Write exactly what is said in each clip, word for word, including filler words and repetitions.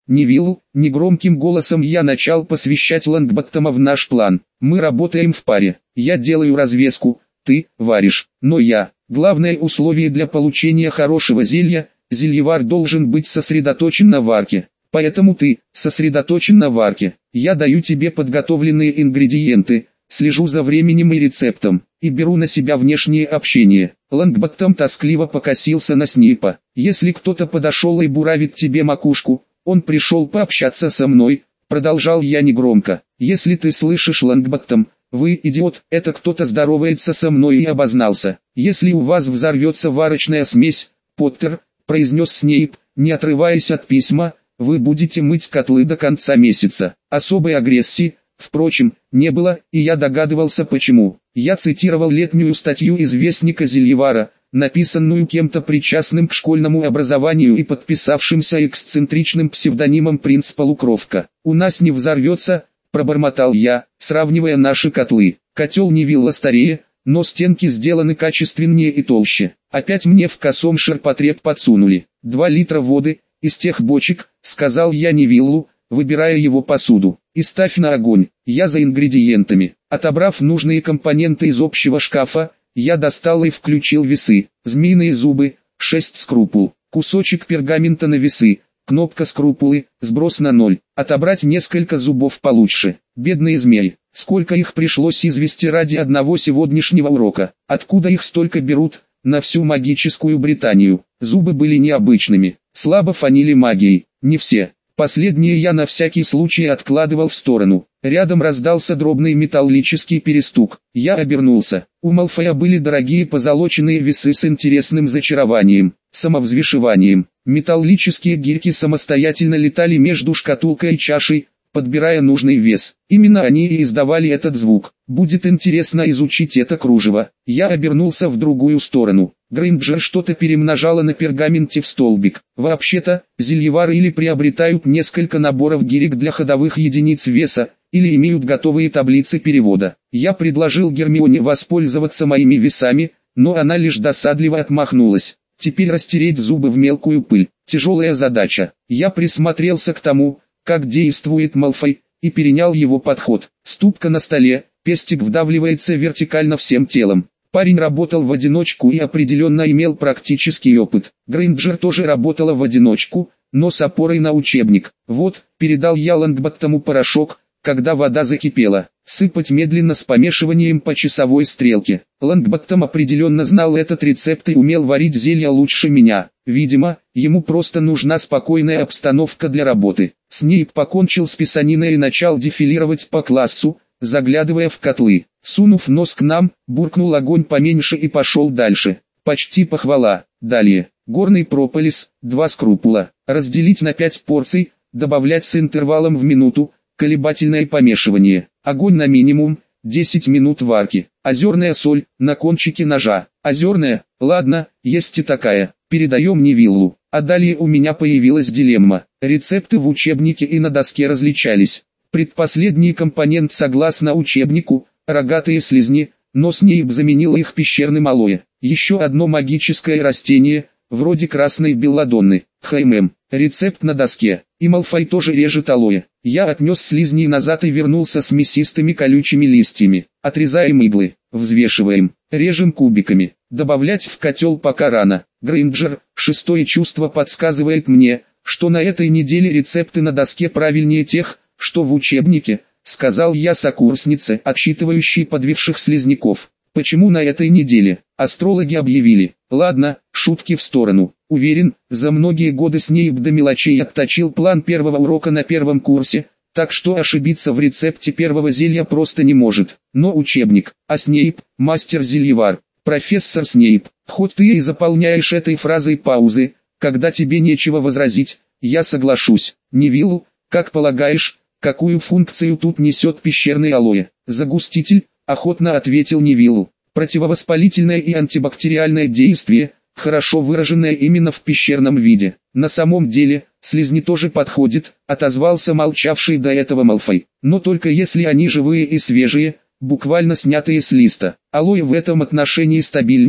Невиллу, негромким голосом я начал посвящать Лонгботтома в наш план. Мы работаем в паре. Я делаю развеску, ты варишь, но я. Главное условие для получения хорошего зелья, зельевар должен быть сосредоточен на варке. Поэтому ты сосредоточен на варке. Я даю тебе подготовленные ингредиенты, слежу за временем и рецептом, и беру на себя внешнее общение. Лонгботтом тоскливо покосился на Снейпа. Если кто-то подошел и буравит тебе макушку, он пришел пообщаться со мной, продолжал я негромко. Если ты слышишь, Лонгботтом, вы идиот, это кто-то здоровается со мной и обознался. Если у вас взорвется варочная смесь, Поттер, произнес Снейп, не отрываясь от письма, вы будете мыть котлы до конца месяца. Особой агрессии, впрочем, не было, и я догадывался почему. Я цитировал летнюю статью из Вестника Зельевара, написанную кем-то причастным к школьному образованию и подписавшимся эксцентричным псевдонимом «Принц Полукровка». «У нас не взорвется», — пробормотал я, сравнивая наши котлы. Котел Невилла старее, но стенки сделаны качественнее и толще. Опять мне в косом ширпотреб подсунули. Два литра воды, из тех бочек, сказал я Невиллу, выбирая его посуду. И ставь на огонь, я за ингредиентами. Отобрав нужные компоненты из общего шкафа, я достал и включил весы. Змеиные зубы, шесть скрупул, кусочек пергамента на весы, кнопка скрупулы, сброс на ноль. Отобрать несколько зубов получше. Бедные змеи, сколько их пришлось извести ради одного сегодняшнего урока. Откуда их столько берут? На всю магическую Британию. Зубы были необычными, слабо фанили магией, не все. Последние я на всякий случай откладывал в сторону. Рядом раздался дробный металлический перестук. Я обернулся. У Малфоя были дорогие позолоченные весы с интересным зачарованием, самовзвешиванием. Металлические гирьки самостоятельно летали между шкатулкой и чашей, подбирая нужный вес. Именно они и издавали этот звук. Будет интересно изучить это кружево. Я обернулся в другую сторону. Грейнджер что-то перемножала на пергаменте в столбик. Вообще-то, зельевары или приобретают несколько наборов гирек для ходовых единиц веса, или имеют готовые таблицы перевода. Я предложил Гермионе воспользоваться моими весами, но она лишь досадливо отмахнулась. Теперь растереть зубы в мелкую пыль. Тяжелая задача. Я присмотрелся к тому, как действует Малфой, и перенял его подход. Ступка на столе, пестик вдавливается вертикально всем телом. Парень работал в одиночку и определенно имел практический опыт. Грейнджер тоже работала в одиночку, но с опорой на учебник. Вот, передал я Лонгботтому порошок, когда вода закипела. Сыпать медленно с помешиванием по часовой стрелке. Лонгботтом определенно знал этот рецепт и умел варить зелья лучше меня. Видимо, ему просто нужна спокойная обстановка для работы. Снейп покончил с писаниной и начал дефилировать по классу, заглядывая в котлы. Сунув нос к нам, буркнул огонь поменьше и пошел дальше. Почти похвала. Далее. Горный прополис, два скрупула. Разделить на пять порций, добавлять с интервалом в минуту, колебательное помешивание. Огонь на минимум, десять минут варки. Озерная соль, на кончике ножа. Озерная, ладно, есть и такая. Передаем Невиллу. А далее у меня появилась дилемма. Рецепты в учебнике и на доске различались. Предпоследний компонент согласно учебнику, рогатые слизни, но Снейп заменил их пещерным алоэ. Еще одно магическое растение, вроде красной белладонны. Хм, рецепт на доске. И Малфой тоже режет алоэ. Я отнес слизни назад и вернулся с мясистыми колючими листьями. Отрезаем иглы, взвешиваем, режем кубиками. Добавлять в котел пока рано. Грейнджер, шестое чувство подсказывает мне, что на этой неделе рецепты на доске правильнее тех, что в учебнике, сказал я сокурснице, отсчитывающей подвивших слизняков. Почему на этой неделе? Астрологи объявили. Ладно, шутки в сторону. Уверен, за многие годы Снейп до мелочей отточил план первого урока на первом курсе, так что ошибиться в рецепте первого зелья просто не может. Но учебник, а Снейп, мастер-зельевар, профессор Снейп, хоть ты и заполняешь этой фразой паузы, когда тебе нечего возразить, я соглашусь. Невиллу, как полагаешь, какую функцию тут несет пещерный алоэ? Загуститель, охотно ответил Невиллу. Противовоспалительное и антибактериальное действие, хорошо выраженное именно в пещерном виде. На самом деле, слизни тоже подходит, отозвался молчавший до этого Малфой. Но только если они живые и свежие, буквально снятые с листа. Алоэ в этом отношении стабильнее,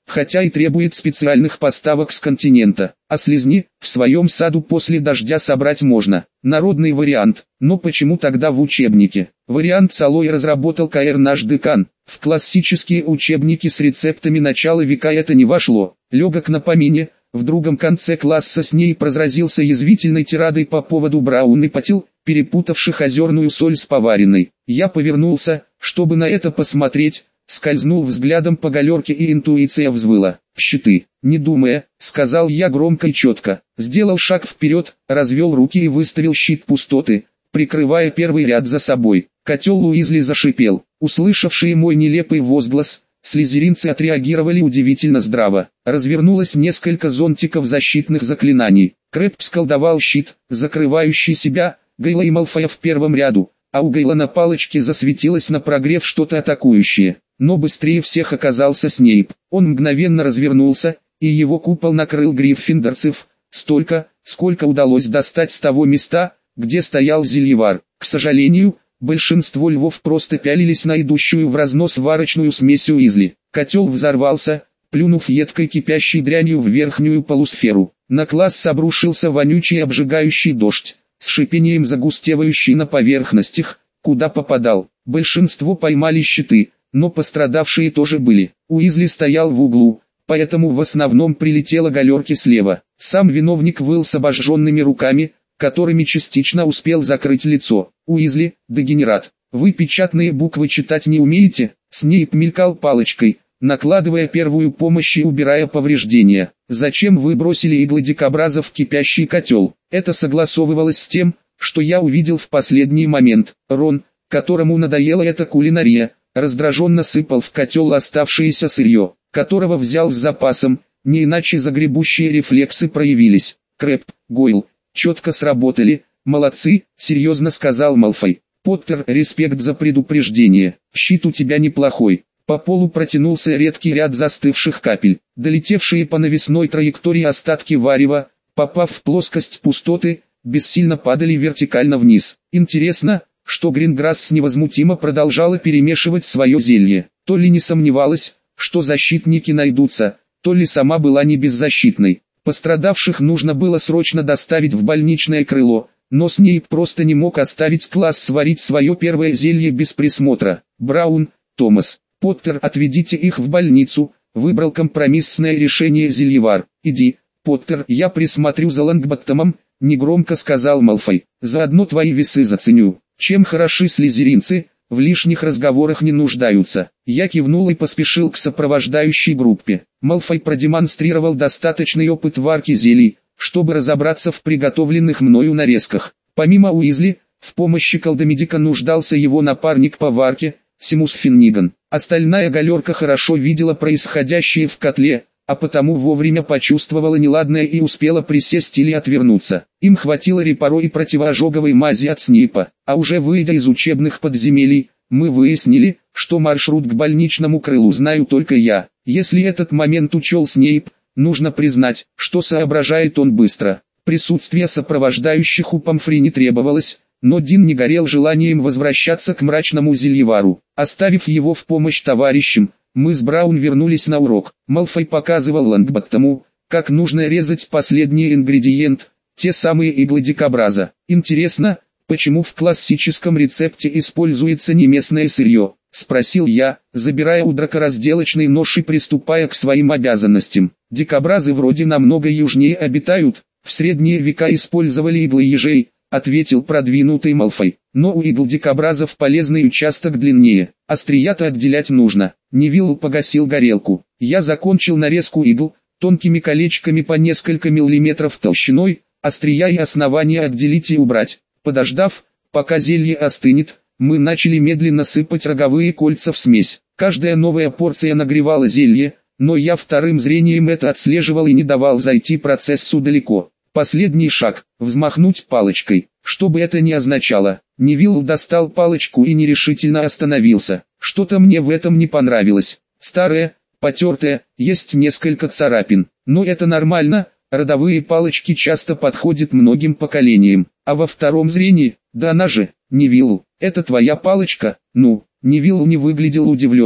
хотя и требует специальных поставок с континента. А слизни в своем саду после дождя собрать можно. Народный вариант, но почему тогда в учебнике? Вариант с алоэ разработал ка эр наш декан. В классические учебники с рецептами начала века это не вошло. Легок на помине. В другом конце класса с ней разразился язвительной тирадой по поводу Браун и Патил, перепутавших озерную соль с поваренной. Я повернулся, чтобы на это посмотреть, скользнул взглядом по галерке и интуиция взвыла. «Щиты!» «Не думая», — сказал я громко и четко. Сделал шаг вперед, развел руки и выставил щит пустоты, прикрывая первый ряд за собой. Котел Уизли зашипел. Услышавшие мой нелепый возглас, слизеринцы отреагировали удивительно здраво. Развернулось несколько зонтиков защитных заклинаний. Крэб сколдовал щит, закрывающий себя, Гейла и Малфоя в первом ряду, а у Гейла на палочке засветилось на прогрев что-то атакующее. Но быстрее всех оказался Снейп. Он мгновенно развернулся, и его купол накрыл гриффиндорцев, столько, сколько удалось достать с того места, где стоял Зельевар. К сожалению, большинство львов просто пялились на идущую в разнос варочную смесь Уизли. Котел взорвался, плюнув едкой кипящей дрянью в верхнюю полусферу. На класс обрушился вонючий обжигающий дождь, с шипением загустевающий на поверхностях, куда попадал. Большинство поймали щиты, но пострадавшие тоже были. Уизли стоял в углу, поэтому в основном прилетело галерке слева. Сам виновник выл с обожженными руками, которыми частично успел закрыть лицо. «Уизли, дегенерат, вы печатные буквы читать не умеете?» Снейп мелькал палочкой, накладывая первую помощь и убирая повреждения. «Зачем вы бросили иглы дикобраза в кипящий котел?» Это согласовывалось с тем, что я увидел в последний момент. Рон, которому надоела эта кулинария, раздраженно сыпал в котел оставшееся сырье, которого взял с запасом, не иначе загребущие рефлексы проявились. Крэб, Гойл, четко сработали, молодцы, серьезно сказал Малфой. Поттер, респект за предупреждение, щит у тебя неплохой. По полу протянулся редкий ряд застывших капель, долетевшие по навесной траектории остатки варева, попав в плоскость пустоты, бессильно падали вертикально вниз. Интересно, что Гринграсс невозмутимо продолжала перемешивать свое зелье. То ли не сомневалась, что защитники найдутся, то ли сама была не беззащитной. Пострадавших нужно было срочно доставить в больничное крыло, но Снейп просто не мог оставить класс сварить свое первое зелье без присмотра. Браун, Томас, Поттер, отведите их в больницу, выбрал компромиссное решение Зельевар. Иди, Поттер, я присмотрю за Лонгботтомом, негромко сказал Малфой. Заодно твои весы заценю. Чем хороши слизеринцы, в лишних разговорах не нуждаются. Я кивнул и поспешил к сопровождающей группе. Малфой продемонстрировал достаточный опыт варки зелий, чтобы разобраться в приготовленных мною нарезках. Помимо Уизли, в помощи колдомедика нуждался его напарник по варке, Симус Финниган. Остальная галерка хорошо видела происходящее в котле, а потому вовремя почувствовала неладное и успела присесть или отвернуться. Им хватило репаро и противоожоговой мази от Снейпа, а уже выйдя из учебных подземелий, мы выяснили, что маршрут к больничному крылу знаю только я. Если этот момент учел Снейп, нужно признать, что соображает он быстро. Присутствие сопровождающих у Помфри не требовалось, но Дин не горел желанием возвращаться к мрачному Зельевару. Оставив его в помощь товарищам, мы с Браун вернулись на урок. Малфой показывал Лонгботтому, как нужно резать последний ингредиент, те самые иглы дикобраза. Интересно, почему в классическом рецепте используется не местное сырье? Спросил я, забирая у драка разделочный нож и приступая к своим обязанностям. Дикобразы вроде намного южнее обитают, в средние века использовали иглы ежей, ответил продвинутый Малфой. Но у игл дикобразов полезный участок длиннее, острия-то отделять нужно. Невилл погасил горелку. Я закончил нарезку игл, тонкими колечками по несколько миллиметров толщиной, острия и основания отделить и убрать. Подождав, пока зелье остынет, мы начали медленно сыпать роговые кольца в смесь. Каждая новая порция нагревала зелье, но я вторым зрением это отслеживал и не давал зайти процессу далеко. Последний шаг – взмахнуть палочкой. Что бы это ни означало, Невилл достал палочку и нерешительно остановился. Что-то мне в этом не понравилось. Старая, потертая, есть несколько царапин. Но это нормально, родовые палочки часто подходят многим поколениям. А во втором зрении, да она же, Невилл, это твоя палочка? Ну, Невилл не выглядел удивленным.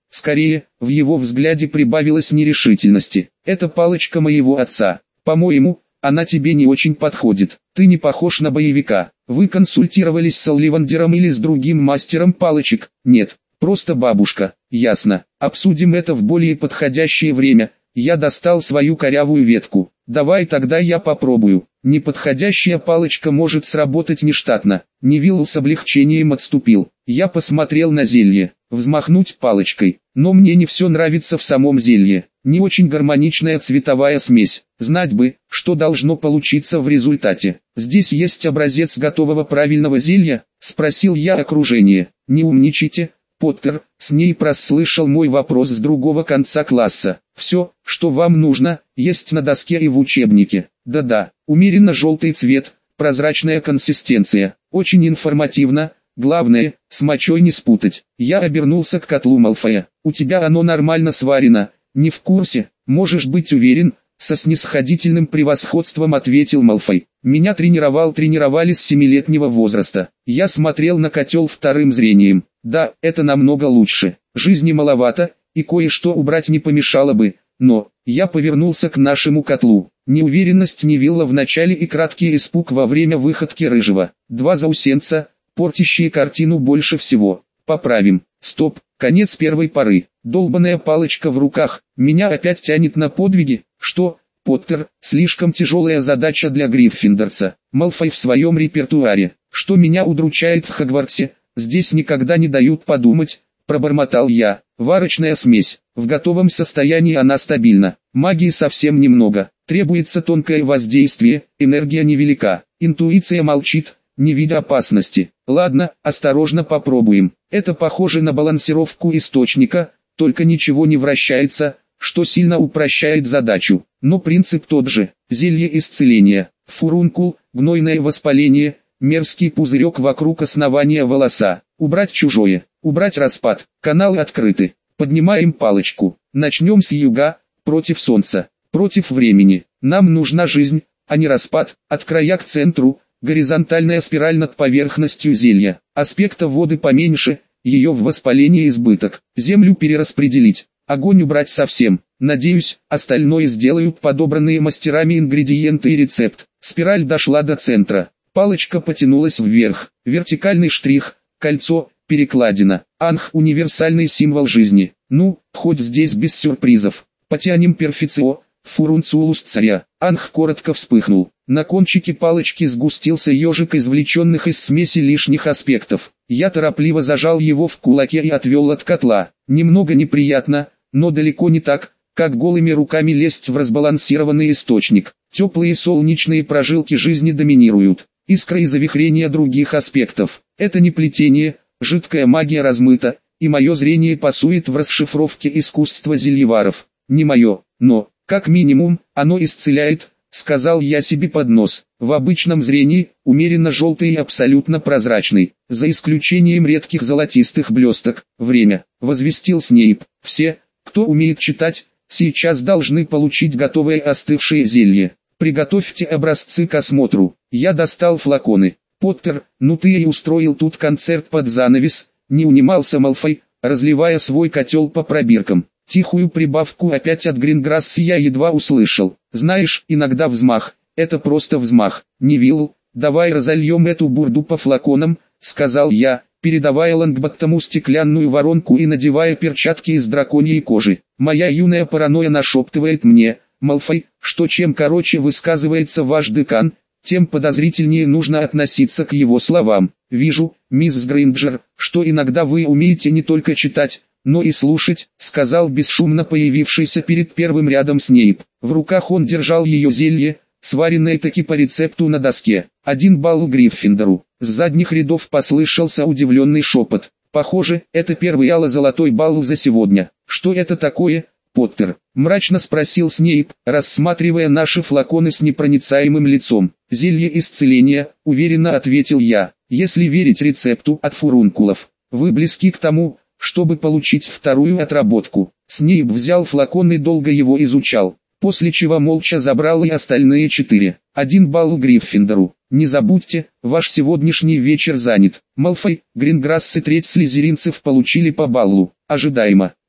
Скорее, в его взгляде прибавилось нерешительности. «Это палочка моего отца. По-моему, она тебе не очень подходит. Ты не похож на боевика. Вы консультировались с Олливандером или с другим мастером палочек?» «Нет, просто бабушка». «Ясно. Обсудим это в более подходящее время». Я достал свою корявую ветку. «Давай тогда я попробую». Неподходящая палочка может сработать нештатно. Невилл с облегчением отступил. Я посмотрел на зелье. Взмахнуть палочкой. Но мне не все нравится в самом зелье. Не очень гармоничная цветовая смесь. Знать бы, что должно получиться в результате. «Здесь есть образец готового правильного зелья?» — спросил я окружение. «Не умничайте, Поттер», — с ней прослышал мой вопрос с другого конца класса. «Все, что вам нужно, есть на доске и в учебнике». «Да-да, умеренно желтый цвет, прозрачная консистенция, очень информативно, главное, с мочой не спутать». Я обернулся к котлу Малфоя. «У тебя оно нормально сварено, не в курсе, можешь быть уверен», — со снисходительным превосходством ответил Малфой. «Меня тренировал тренировали с семилетнего возраста». Я смотрел на котел вторым зрением. «Да, это намного лучше. Жизни маловато, и кое-что убрать не помешало бы, но...» Я повернулся к нашему котлу. Неуверенность Невилла в начале и краткий испуг во время выходки Рыжего. Два заусенца, портящие картину больше всего. Поправим. Стоп, конец первой поры. Долбаная палочка в руках. Меня опять тянет на подвиги. Что, Поттер, слишком тяжелая задача для гриффиндорца. Малфой в своем репертуаре. Что меня удручает в Хогвартсе, здесь никогда не дают подумать. Пробормотал я. Варочная смесь. В готовом состоянии она стабильна. Магии совсем немного. Требуется тонкое воздействие, энергия невелика. Интуиция молчит, не видя опасности. Ладно, осторожно попробуем. Это похоже на балансировку источника, только ничего не вращается, что сильно упрощает задачу. Но принцип тот же. Зелье исцеления. Фурункул, гнойное воспаление, мерзкий пузырек вокруг основания волоса. Убрать чужое. Убрать распад. Каналы открыты. Поднимаем палочку. Начнем с юга, против солнца, против времени. Нам нужна жизнь, а не распад. От края к центру, горизонтальная спираль над поверхностью зелья. Аспекта воды поменьше, ее в воспалении избыток. Землю перераспределить. Огонь убрать совсем. Надеюсь, остальное сделают подобранные мастерами ингредиенты и рецепт. Спираль дошла до центра. Палочка потянулась вверх. Вертикальный штрих, кольцо, перекладина. Анх — универсальный символ жизни. Ну, хоть здесь без сюрпризов. Потянем перфецио, фурунцулус царя. Анх коротко вспыхнул. На кончике палочки сгустился ежик извлеченных из смеси лишних аспектов. Я торопливо зажал его в кулаке и отвел от котла. Немного неприятно, но далеко не так, как голыми руками лезть в разбалансированный источник. Теплые солнечные прожилки жизни доминируют. Искра и завихрение других аспектов. Это не плетение, жидкая магия размыта, и мое зрение пасует в расшифровке искусства зельеваров. Не мое, но, как минимум, оно исцеляет, сказал я себе под нос. В обычном зрении, умеренно желтый и абсолютно прозрачный, за исключением редких золотистых блесток. Время, возвестил Снейп. Все, кто умеет читать, сейчас должны получить готовое остывшее зелье. Приготовьте образцы к осмотру. Я достал флаконы. Поттер, ну ты и устроил тут концерт под занавес, не унимался Малфой, разливая свой котел по пробиркам. Тихую прибавку опять от Гринграсса я едва услышал. Знаешь, иногда взмах, это просто взмах. Невилл, давай разольем эту бурду по флаконам, сказал я, передавая Лонгботтому стеклянную воронку и надевая перчатки из драконьей кожи. Моя юная паранойя нашептывает мне, Малфой, что чем короче высказывается ваш декан, тем подозрительнее нужно относиться к его словам. Вижу, мисс Грейнджер, что иногда вы умеете не только читать, но и слушать, сказал бесшумно появившийся перед первым рядом Снейп. В руках он держал ее зелье, сваренное таки по рецепту на доске. Один балл Гриффиндору. С задних рядов послышался удивленный шепот. Похоже, это первый ало-золотой балл за сегодня. Что это такое, Поттер? Мрачно спросил Снейп, рассматривая наши флаконы с непроницаемым лицом. Зелье исцеления, уверенно ответил я. Если верить рецепту от фурункулов, вы близки к тому, чтобы получить вторую отработку. Снейп взял флакон и долго его изучал, после чего молча забрал и остальные четыре. Один балл Гриффиндору. Не забудьте, ваш сегодняшний вечер занят. Малфой, Гринграсс и треть слизеринцев получили по баллу. Ожидаемо.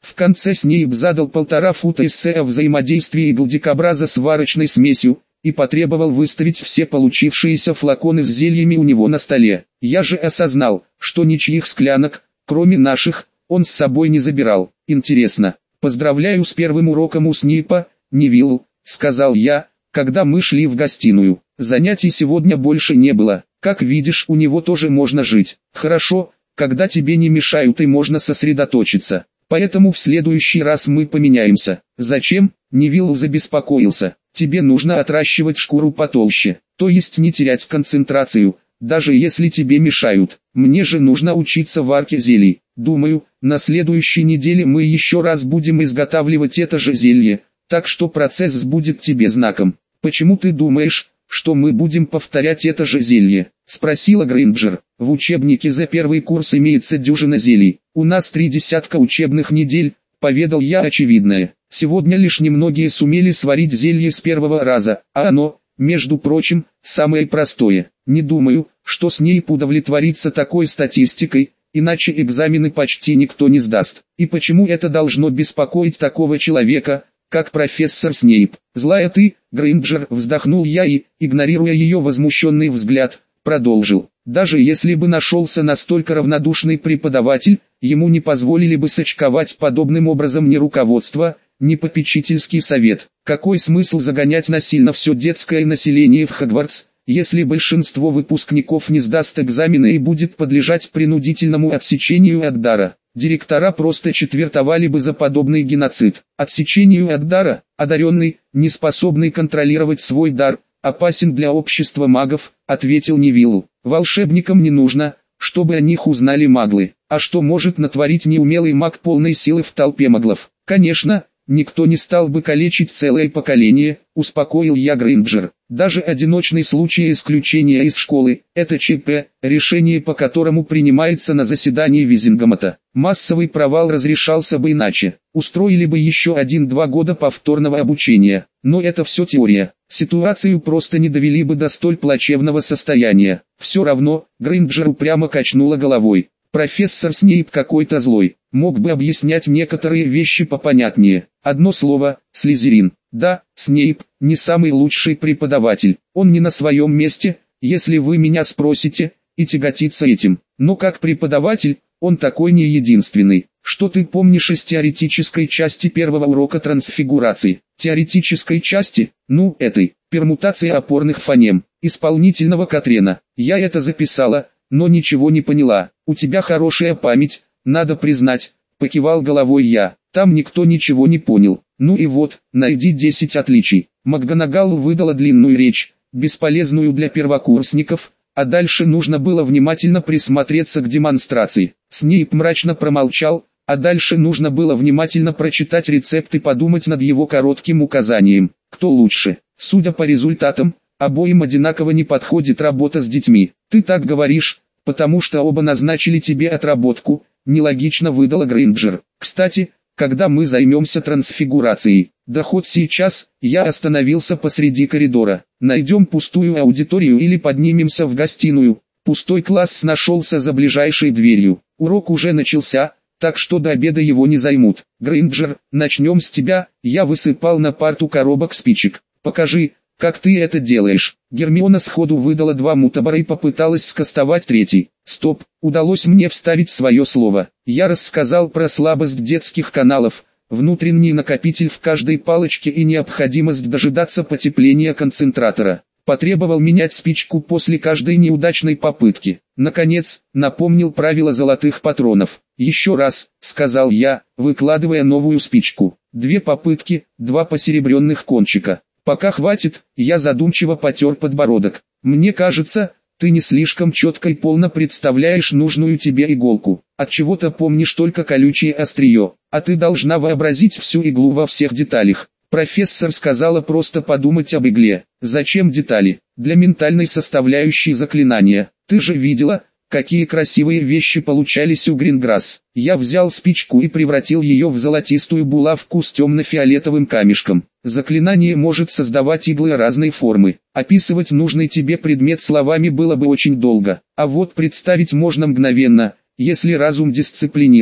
В конце Снейп задал полтора фута эссе о взаимодействии иглдикобраза с варочной смесью, и потребовал выставить все получившиеся флаконы с зельями у него на столе. Я же осознал, что ничьих склянок, кроме наших, он с собой не забирал. Интересно. Поздравляю с первым уроком у Снейпа, Невилл, сказал я, когда мы шли в гостиную. Занятий сегодня больше не было. Как видишь, у него тоже можно жить. Хорошо, когда тебе не мешают и можно сосредоточиться. Поэтому в следующий раз мы поменяемся. Зачем? Невилл забеспокоился. Тебе нужно отращивать шкуру потолще, то есть не терять концентрацию, даже если тебе мешают. Мне же нужно учиться варке зелий. Думаю, на следующей неделе мы еще раз будем изготавливать это же зелье, так что процесс будет тебе знаком. Почему ты думаешь, что мы будем повторять это же зелье? Спросила Грейнджер. В учебнике за первый курс имеется дюжина зелий. У нас три десятка учебных недель, поведал я очевидное. Сегодня лишь немногие сумели сварить зелье с первого раза, а оно, между прочим, самое простое. Не думаю, что Снейп удовлетворится такой статистикой, иначе экзамены почти никто не сдаст. И почему это должно беспокоить такого человека, как профессор Снейп? Злая ты, Грейнджер, вздохнул я и, игнорируя ее возмущенный взгляд, продолжил. Даже если бы нашелся настолько равнодушный преподаватель, ему не позволили бы сочковать подобным образом ни руководство, ни попечительский совет. Какой смысл загонять насильно все детское население в Хогвартс, если большинство выпускников не сдаст экзамены и будет подлежать принудительному отсечению от дара? Директора просто четвертовали бы за подобный геноцид. Отсечению от дара, одаренный, не способный контролировать свой дар, опасен для общества магов, ответил Невиллу. Волшебникам не нужно, чтобы о них узнали маглы. А что может натворить неумелый маг полной силы в толпе маглов? Конечно, никто не стал бы калечить целое поколение, успокоил я Грейнджер. Даже одиночный случай исключения из школы – это ЧП, решение по которому принимается на заседании Визингомота. Массовый провал разрешался бы иначе. Устроили бы еще один-два года повторного обучения. Но это все теория. Ситуацию просто не довели бы до столь плачевного состояния. Все равно, Грейнджер упрямо качнула головой. Профессор Снейп какой-то злой. Мог бы объяснять некоторые вещи попонятнее. Одно слово – Слизерин. Да, Снейп – не самый лучший преподаватель. Он не на своем месте, если вы меня спросите, и тяготится этим. Но как преподаватель, он такой не единственный. Что ты помнишь из теоретической части первого урока трансфигурации? Теоретической части? Ну, этой. Пермутация опорных фонем. Исполнительного Катрена. Я это записала, но ничего не поняла. У тебя хорошая память, надо признать, покивал головой я. Там никто ничего не понял. Ну и вот, найди десять отличий. МакГонагал выдала длинную речь, бесполезную для первокурсников, а дальше нужно было внимательно присмотреться к демонстрации. Снейп мрачно промолчал, а дальше нужно было внимательно прочитать рецепт и подумать над его коротким указанием. Кто лучше? Судя по результатам, обоим одинаково не подходит работа с детьми. Ты так говоришь, потому что оба назначили тебе отработку, нелогично выдала Грейнджер. Кстати, когда мы займемся трансфигурацией? Да хоть сейчас. Я остановился посреди коридора. Найдем пустую аудиторию или поднимемся в гостиную. Пустой класс нашелся за ближайшей дверью. Урок уже начался, так что до обеда его не займут. Грейнджер, начнем с тебя. Я высыпал на парту коробок спичек. Покажи, как ты это делаешь. Гермиона сходу выдала два мутабара и попыталась скостовать третий. Стоп, удалось мне вставить свое слово. Я рассказал про слабость детских каналов, внутренний накопитель в каждой палочке и необходимость дожидаться потепления концентратора. Потребовал менять спичку после каждой неудачной попытки. Наконец, напомнил правила золотых патронов. «Еще раз», — сказал я, выкладывая новую спичку. «Две попытки, два посеребренных кончика. Пока хватит», — я задумчиво потер подбородок. «Мне кажется, ты не слишком четко и полно представляешь нужную тебе иголку. Отчего-то помнишь только колючее острие, а ты должна вообразить всю иглу во всех деталях». Профессор сказала просто подумать об игле. Зачем детали? Для ментальной составляющей заклинания. Ты же видела, какие красивые вещи получались у Гринграсс. Я взял спичку и превратил ее в золотистую булавку с темно-фиолетовым камешком. Заклинание может создавать иглы разной формы. Описывать нужный тебе предмет словами было бы очень долго. А вот представить можно мгновенно, если разум дисциплинирован.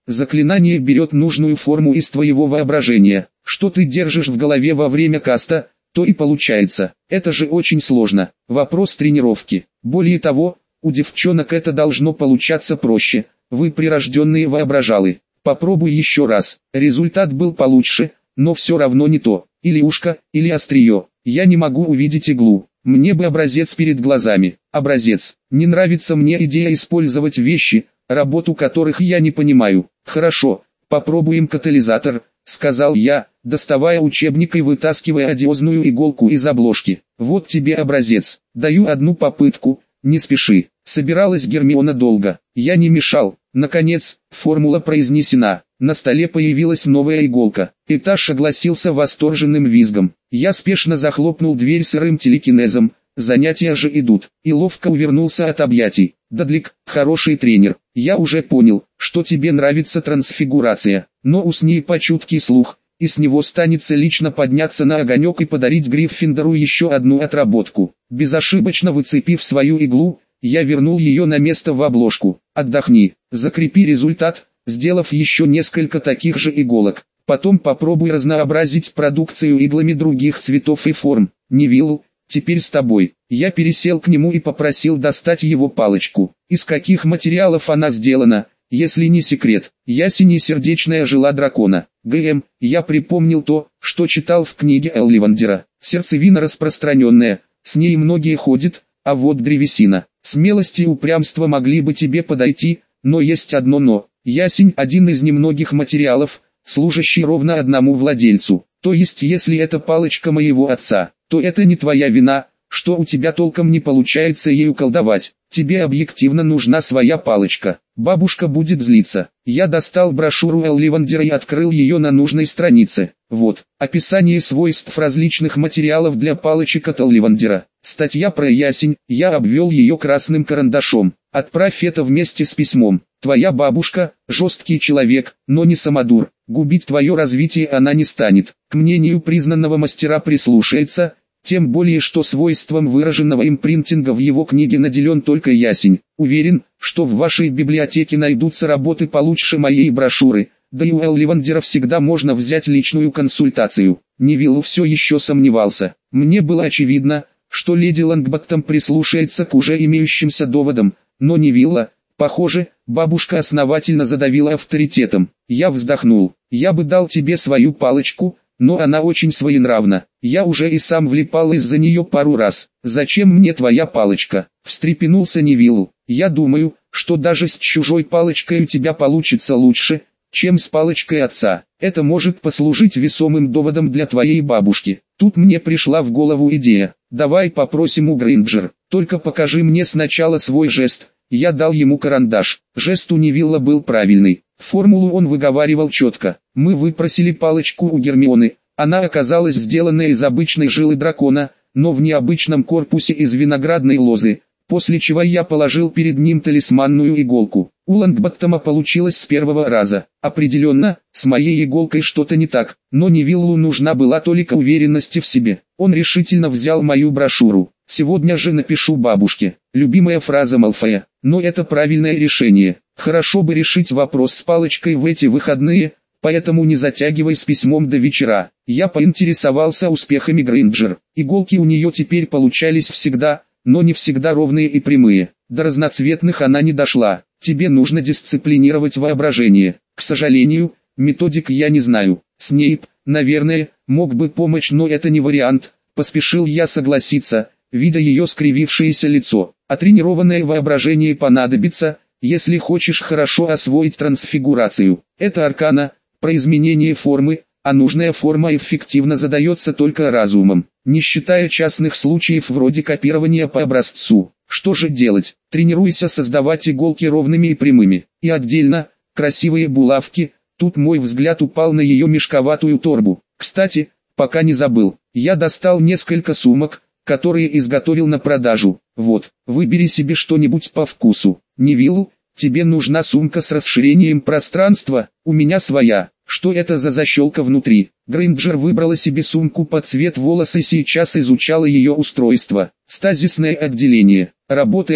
Заклинание берет нужную форму из твоего воображения. Что ты держишь в голове во время каста, то и получается. Это же очень сложно. Вопрос тренировки. Более того, у девчонок это должно получаться проще. Вы прирожденные воображалы. Попробуй еще раз. Результат был получше, но все равно не то. Или ушко, или острие. Я не могу увидеть иглу. Мне бы образец перед глазами. Образец. Не нравится мне идея использовать вещи, работу которых я не понимаю. Хорошо, попробуем катализатор, сказал я, доставая учебник и вытаскивая одиозную иголку из обложки. Вот тебе образец. Даю одну попытку, не спеши. Собиралась Гермиона долго. Я не мешал. Наконец, формула произнесена. На столе появилась новая иголка. Этаж огласился восторженным визгом. Я спешно захлопнул дверь сырым телекинезом. Занятия же идут. И ловко увернулся от объятий. Дадлик, хороший тренер. Я уже понял, что тебе нравится трансфигурация. Но усни по чуткий слух, и с него станется лично подняться на огонек и подарить Гриффиндору еще одну отработку. Безошибочно выцепив свою иглу, я вернул ее на место в обложку. Отдохни, закрепи результат, сделав еще несколько таких же иголок. Потом попробуй разнообразить продукцию иглами других цветов и форм. Невилл, теперь с тобой. Я пересел к нему и попросил достать его палочку. Из каких материалов она сделана, если не секрет? Ясень и сердечная жила дракона. ГМ, я припомнил то, что читал в книге Элливандера. Сердцевина распространенная, с ней многие ходят, а вот древесина. Смелость и упрямство могли бы тебе подойти, но есть одно но. Ясень – один из немногих материалов, служащий ровно одному владельцу. То есть если это палочка моего отца, то это не твоя вина, что у тебя толком не получается ею колдовать. Тебе объективно нужна своя палочка. Бабушка будет злиться. Я достал брошюру Элливандера и открыл ее на нужной странице. Вот, описание свойств различных материалов для палочек от Элливандера. Статья про ясень, я обвел ее красным карандашом. Отправь это вместе с письмом. Твоя бабушка – жесткий человек, но не самодур. Губить твое развитие она не станет. К мнению признанного мастера прислушается, тем более что свойством выраженного импринтинга в его книге наделен только ясень. Уверен, что в вашей библиотеке найдутся работы получше моей брошюры, да и у Элливандера всегда можно взять личную консультацию. Невилл все еще сомневался. Мне было очевидно, что леди Лонгботтом прислушается к уже имеющимся доводам, но Невилла, похоже, бабушка основательно задавила авторитетом. Я вздохнул. Я бы дал тебе свою палочку, но она очень своенравна. Я уже и сам влипал из-за нее пару раз. Зачем мне твоя палочка? Встрепенулся Невилл. Я думаю, что даже с чужой палочкой у тебя получится лучше, чем с палочкой отца. Это может послужить весомым доводом для твоей бабушки. Тут мне пришла в голову идея. Давай попросим у Грейнджер. Только покажи мне сначала свой жест. Я дал ему карандаш. Жест у Невилла был правильный. Формулу он выговаривал четко. Мы выпросили палочку у Гермионы. Она оказалась сделана из обычной жилы дракона, но в необычном корпусе из виноградной лозы, после чего я положил перед ним талисманную иголку. У Лонгботтома получилось с первого раза. Определенно, с моей иголкой что-то не так, но Невиллу нужна была только уверенности в себе. Он решительно взял мою брошюру. Сегодня же напишу бабушке. Любимая фраза Малфоя. Но это правильное решение. Хорошо бы решить вопрос с палочкой в эти выходные, поэтому не затягивай с письмом до вечера. Я поинтересовался успехами Грейнджер. Иголки у нее теперь получались всегда, но не всегда ровные и прямые. До разноцветных она не дошла. Тебе нужно дисциплинировать воображение. К сожалению, методик я не знаю. Снейп, наверное, мог бы помочь, но это не вариант. Поспешил я согласиться, видя ее скривившееся лицо. А тренированное воображение понадобится, если хочешь хорошо освоить трансфигурацию. Это аркана, про изменение формы, а нужная форма эффективно задается только разумом, не считая частных случаев вроде копирования по образцу. Что же делать? Тренируйся создавать иголки ровными и прямыми. И отдельно, красивые булавки. Тут мой взгляд упал на ее мешковатую торбу. Кстати, пока не забыл, я достал несколько сумок, которые изготовил на продажу. Вот, выбери себе что-нибудь по вкусу. Невилл, тебе нужна сумка с расширением пространства, у меня своя. Что это за защелка внутри? Грейнджер выбрала себе сумку под цвет волос и сейчас изучала ее устройство. Стазисное отделение. Работает,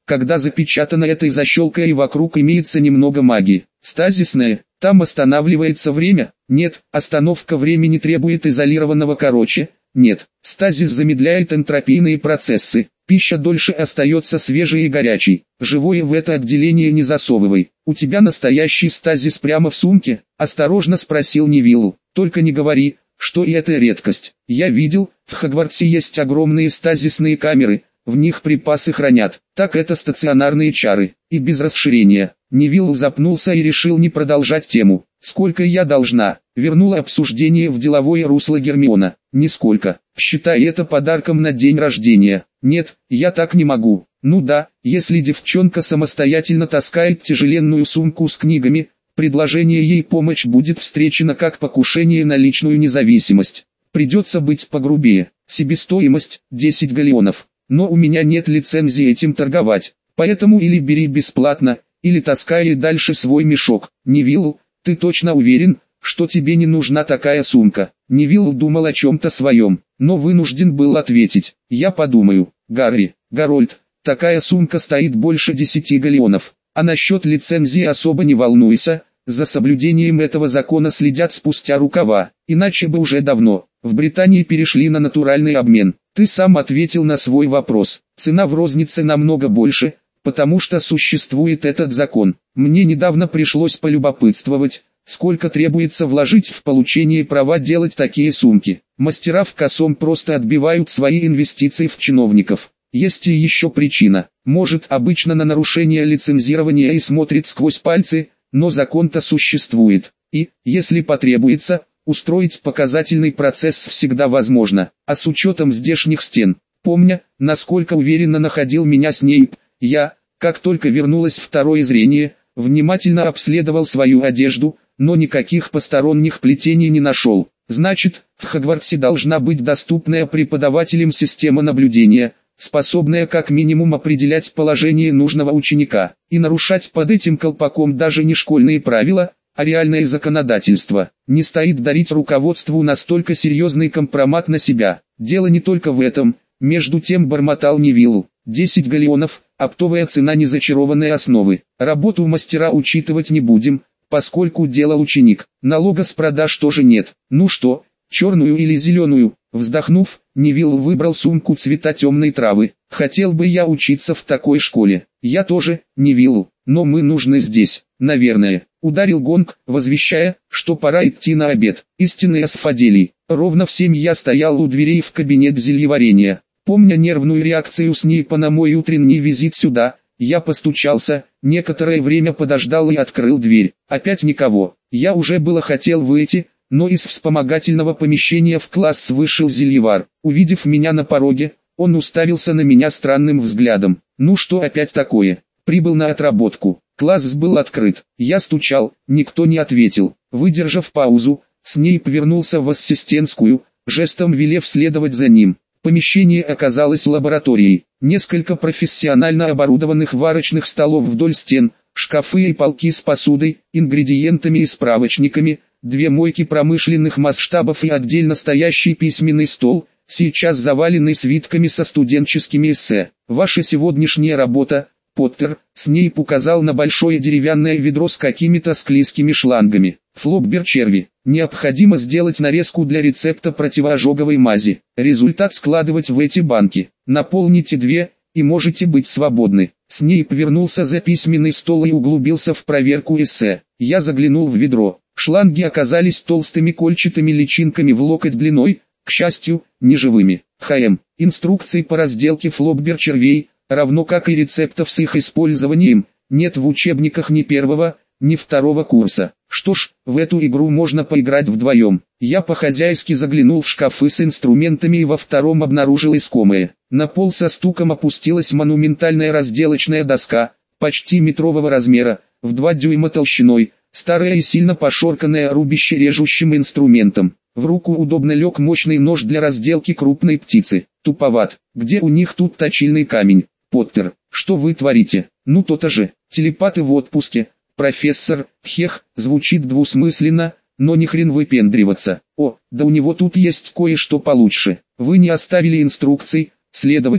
когда запечатана этой защелкой и вокруг имеется немного магии. Стазисная, там останавливается время? Нет, остановка времени требует изолированного короче. Нет, стазис замедляет энтропийные процессы. Пища дольше остается свежей и горячей. Живое в это отделение не засовывай. У тебя настоящий стазис прямо в сумке? Осторожно спросил Невилл. Только не говори, что и это редкость. Я видел, в Хогвартсе есть огромные стазисные камеры, в них припасы хранят. Так это стационарные чары, и без расширения. Невилл запнулся и решил не продолжать тему. «Сколько я должна?» Вернула обсуждение в деловое русло Гермиона. «Нисколько. Считай это подарком на день рождения». «Нет, я так не могу». «Ну да, если девчонка самостоятельно таскает тяжеленную сумку с книгами, предложение ей помочь будет встречено как покушение на личную независимость. Придется быть погрубее. Себестоимость – десять галлеонов. Но у меня нет лицензии этим торговать, поэтому или бери бесплатно, или таскай дальше свой мешок». «Невилл, ты точно уверен, что тебе не нужна такая сумка?» Невилл думал о чем-то своем, но вынужден был ответить. «Я подумаю, Гарри, Гарольд, такая сумка стоит больше десяти галлеонов, а насчет лицензии особо не волнуйся, за соблюдением этого закона следят спустя рукава, иначе бы уже давно в Британии перешли на натуральный обмен». «Ты сам ответил на свой вопрос, цена в рознице намного больше, потому что существует этот закон. Мне недавно пришлось полюбопытствовать, сколько требуется вложить в получение права делать такие сумки. Мастера в косом просто отбивают свои инвестиции в чиновников. Есть и еще причина. Может, обычно на нарушение лицензирования и смотрит сквозь пальцы, но закон-то существует. И, если потребуется, устроить показательный процесс всегда возможно. А с учетом здешних стен, помня, насколько уверенно находил меня Снейп, я, как только вернулось второе зрение, внимательно обследовал свою одежду, но никаких посторонних плетений не нашел. Значит, в Хогвартсе должна быть доступная преподавателям система наблюдения, способная как минимум определять положение нужного ученика, и нарушать под этим колпаком даже не школьные правила, а реальное законодательство. Не стоит дарить руководству настолько серьезный компромат на себя. Дело не только в этом, между тем бормотал Невилл. десять галлеонов, оптовая цена незачарованной основы. Работу мастера учитывать не будем, поскольку делал ученик. Налога с продаж тоже нет. Ну что, черную или зеленую? Вздохнув, Невилл выбрал сумку цвета темной травы. Хотел бы я учиться в такой школе. Я тоже, Невилл, но мы нужны здесь, наверное. Ударил гонг, возвещая, что пора идти на обед. Истинный Асфаделий. Ровно в семь я стоял у дверей в кабинет зельеварения. Помня нервную реакцию Снейпа на мой утренний визит сюда, я постучался, некоторое время подождал и открыл дверь. Опять никого. Я уже было хотел выйти, но из вспомогательного помещения в класс вышел зельевар. Увидев меня на пороге, он уставился на меня странным взглядом. «Ну что опять такое?» «Прибыл на отработку». Класс был открыт. Я стучал, никто не ответил. Выдержав паузу, Снейп вернулся в ассистентскую, жестом велев следовать за ним. Помещение оказалось лабораторией. Несколько профессионально оборудованных варочных столов вдоль стен, шкафы и полки с посудой, ингредиентами и справочниками, две мойки промышленных масштабов и отдельно стоящий письменный стол, сейчас заваленный свитками со студенческими эссе. «Ваша сегодняшняя работа, Поттер», Снейп указал на большое деревянное ведро с какими-то склизкими шлангами. «Флоббер черви. Необходимо сделать нарезку для рецепта противоожоговой мази. Результат складывать в эти банки. Наполните две, и можете быть свободны». Снейп вернулся за письменный стол и углубился в проверку эссе. Я заглянул в ведро. Шланги оказались толстыми кольчатыми личинками в локоть длиной, к счастью, неживыми. ХМ. Инструкций по разделке флоббер червей, равно как и рецептов с их использованием, нет в учебниках ни первого, ни второго курса. Что ж, в эту игру можно поиграть вдвоем. Я по-хозяйски заглянул в шкафы с инструментами и во втором обнаружил искомое. На пол со стуком опустилась монументальная разделочная доска, почти метрового размера, в два дюйма толщиной, старое и сильно пошорканное рубище режущим инструментом. В руку удобно лег мощный нож для разделки крупной птицы. Туповат. Где у них тут точильный камень? Поттер, что вы творите? Ну то-то же. Телепаты в отпуске. Профессор, хех, звучит двусмысленно, но ни хрен выпендриваться. О, да у него тут есть кое-что получше. Вы не оставили инструкций, следовательно,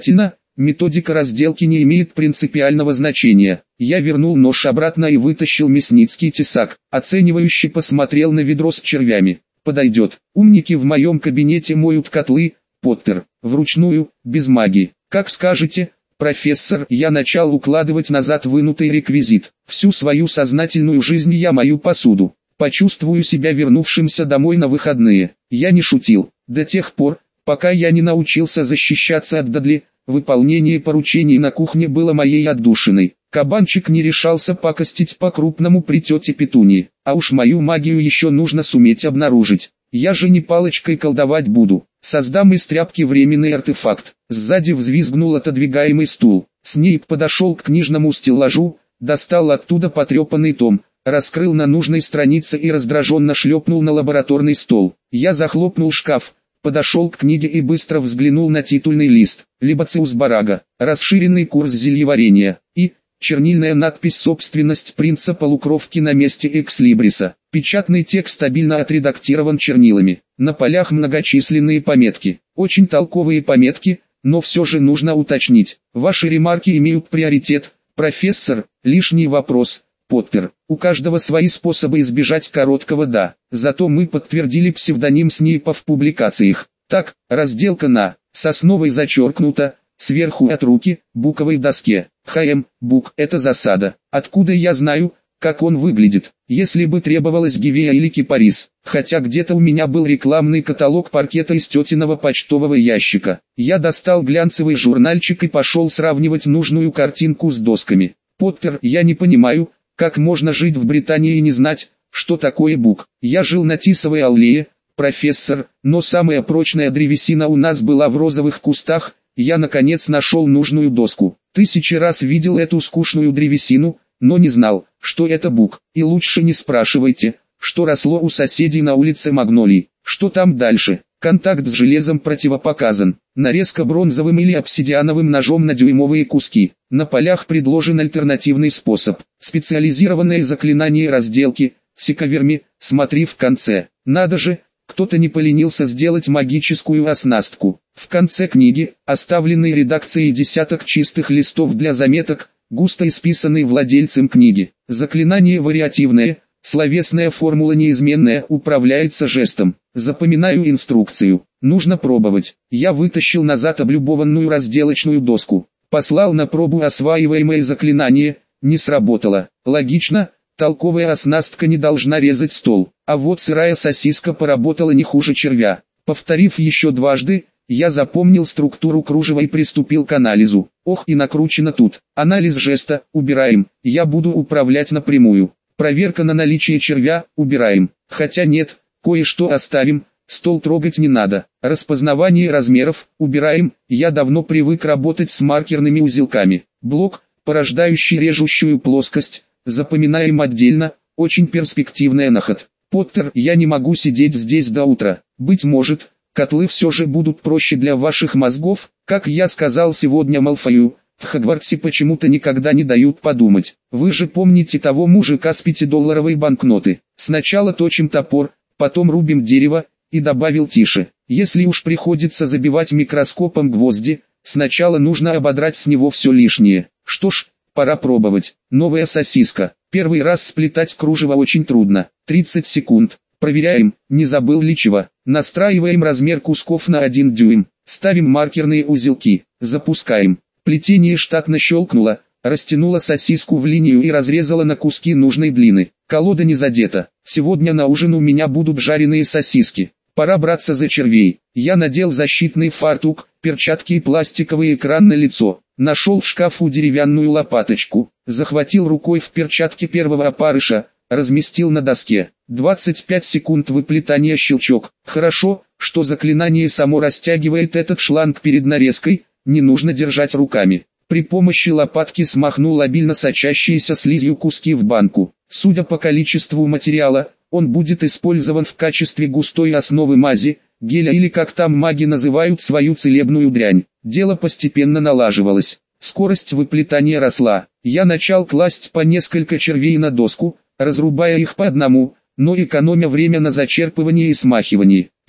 методика разделки не имеет принципиального значения. Я вернул нож обратно и вытащил мясницкий тесак, оценивающе посмотрел на ведро с червями. Подойдет. Умники в моем кабинете моют котлы, Поттер, вручную, без магии. Как скажете, профессор. Я начал укладывать назад вынутый реквизит. Всю свою сознательную жизнь я мою посуду. Почувствую себя вернувшимся домой на выходные. Я не шутил. До тех пор, пока я не научился защищаться от Дадли, выполнение поручений на кухне было моей отдушиной. Кабанчик не решался пакостить по-крупному при тете Петунии, а уж мою магию еще нужно суметь обнаружить. Я же не палочкой колдовать буду, создам из тряпки временный артефакт. Сзади взвизгнул отодвигаемый стул. Снейп подошел к книжному стеллажу, достал оттуда потрепанный том, раскрыл на нужной странице и раздраженно шлепнул на лабораторный стол. Я захлопнул шкаф, подошел к книге и быстро взглянул на титульный лист. Либациус Барага, расширенный курс зельеварения, и чернильная надпись «Собственность принца полукровки на месте экслибриса». Печатный текст стабильно отредактирован чернилами. На полях многочисленные пометки. Очень толковые пометки, но все же нужно уточнить. Ваши ремарки имеют приоритет, профессор. Лишний вопрос, Поттер. У каждого свои способы избежать короткого «да». Зато мы подтвердили псевдоним Снейпа в публикациях. Так, разделка на «Сосновой» зачеркнута, сверху от руки, буковой доске. ХМ, бук, это засада. Откуда я знаю, как он выглядит? Если бы требовалось Гивея или Кипарис, хотя где-то у меня был рекламный каталог паркета из тетиного почтового ящика. Я достал глянцевый журнальчик и пошел сравнивать нужную картинку с досками. Поттер, я не понимаю, как можно жить в Британии и не знать, что такое бук. Я жил на Тисовой аллее, профессор, но самая прочная древесина у нас была в розовых кустах. Я наконец нашел нужную доску. Тысячи раз видел эту скучную древесину, но не знал, что это бук. И лучше не спрашивайте, что росло у соседей на улице Магнолий. Что там дальше? Контакт с железом противопоказан. Нарезка бронзовым или обсидиановым ножом на дюймовые куски. На полях предложен альтернативный способ. Специализированное заклинание разделки, сикаверми, смотри в конце. Надо же, кто-то не поленился сделать магическую оснастку. В конце книги, оставленной редакцией десяток чистых листов для заметок, густо исписанный владельцем книги. Заклинание вариативное, словесная формула неизменная, управляется жестом. Запоминаю инструкцию. Нужно пробовать. Я вытащил назад облюбованную разделочную доску. Послал на пробу осваиваемое заклинание, не сработало. Логично, толковая оснастка не должна резать стол. А вот сырая сосиска поработала не хуже червя. Повторив еще дважды, я запомнил структуру кружева и приступил к анализу. Ох, и накручено тут. Анализ жеста, убираем. Я буду управлять напрямую. Проверка на наличие червя, убираем. Хотя нет, кое-что оставим, стол трогать не надо. Распознавание размеров, убираем. Я давно привык работать с маркерными узелками. Блок, порождающий режущую плоскость, запоминаем отдельно, очень перспективная наход. Поттер, я не могу сидеть здесь до утра. Быть может, котлы все же будут проще для ваших мозгов, как я сказал сегодня Малфою. В Хогвартсе почему-то никогда не дают подумать. Вы же помните того мужика с пятидолларовой банкноты. Сначала точим топор, потом рубим дерево, и добавил тише. Если уж приходится забивать микроскопом гвозди, сначала нужно ободрать с него все лишнее. Что ж, пора пробовать. Новая сосиска. Первый раз сплетать кружево очень трудно. тридцать секунд. Проверяем, не забыл ли чего. Настраиваем размер кусков на один дюйм. Ставим маркерные узелки. Запускаем. Плетение штатно щелкнуло, растянуло сосиску в линию и разрезало на куски нужной длины. Колода не задета. Сегодня на ужин у меня будут жареные сосиски. Пора браться за червей. Я надел защитный фартук, перчатки и пластиковый экран на лицо. Нашел в шкафу деревянную лопаточку. Захватил рукой в перчатке первого опарыша, разместил на доске. двадцать пять секунд выплетания, щелчок. Хорошо, что заклинание само растягивает этот шланг перед нарезкой. Не нужно держать руками. При помощи лопатки смахнул обильно сочащиеся слизью куски в банку. Судя по количеству материала, он будет использован в качестве густой основы мази, геля или как там маги называют свою целебную дрянь. Дело постепенно налаживалось. Скорость выплетания росла. Я начал класть по несколько червей на доску, разрубая их по одному, но экономя время на зачерпывании и смахивании.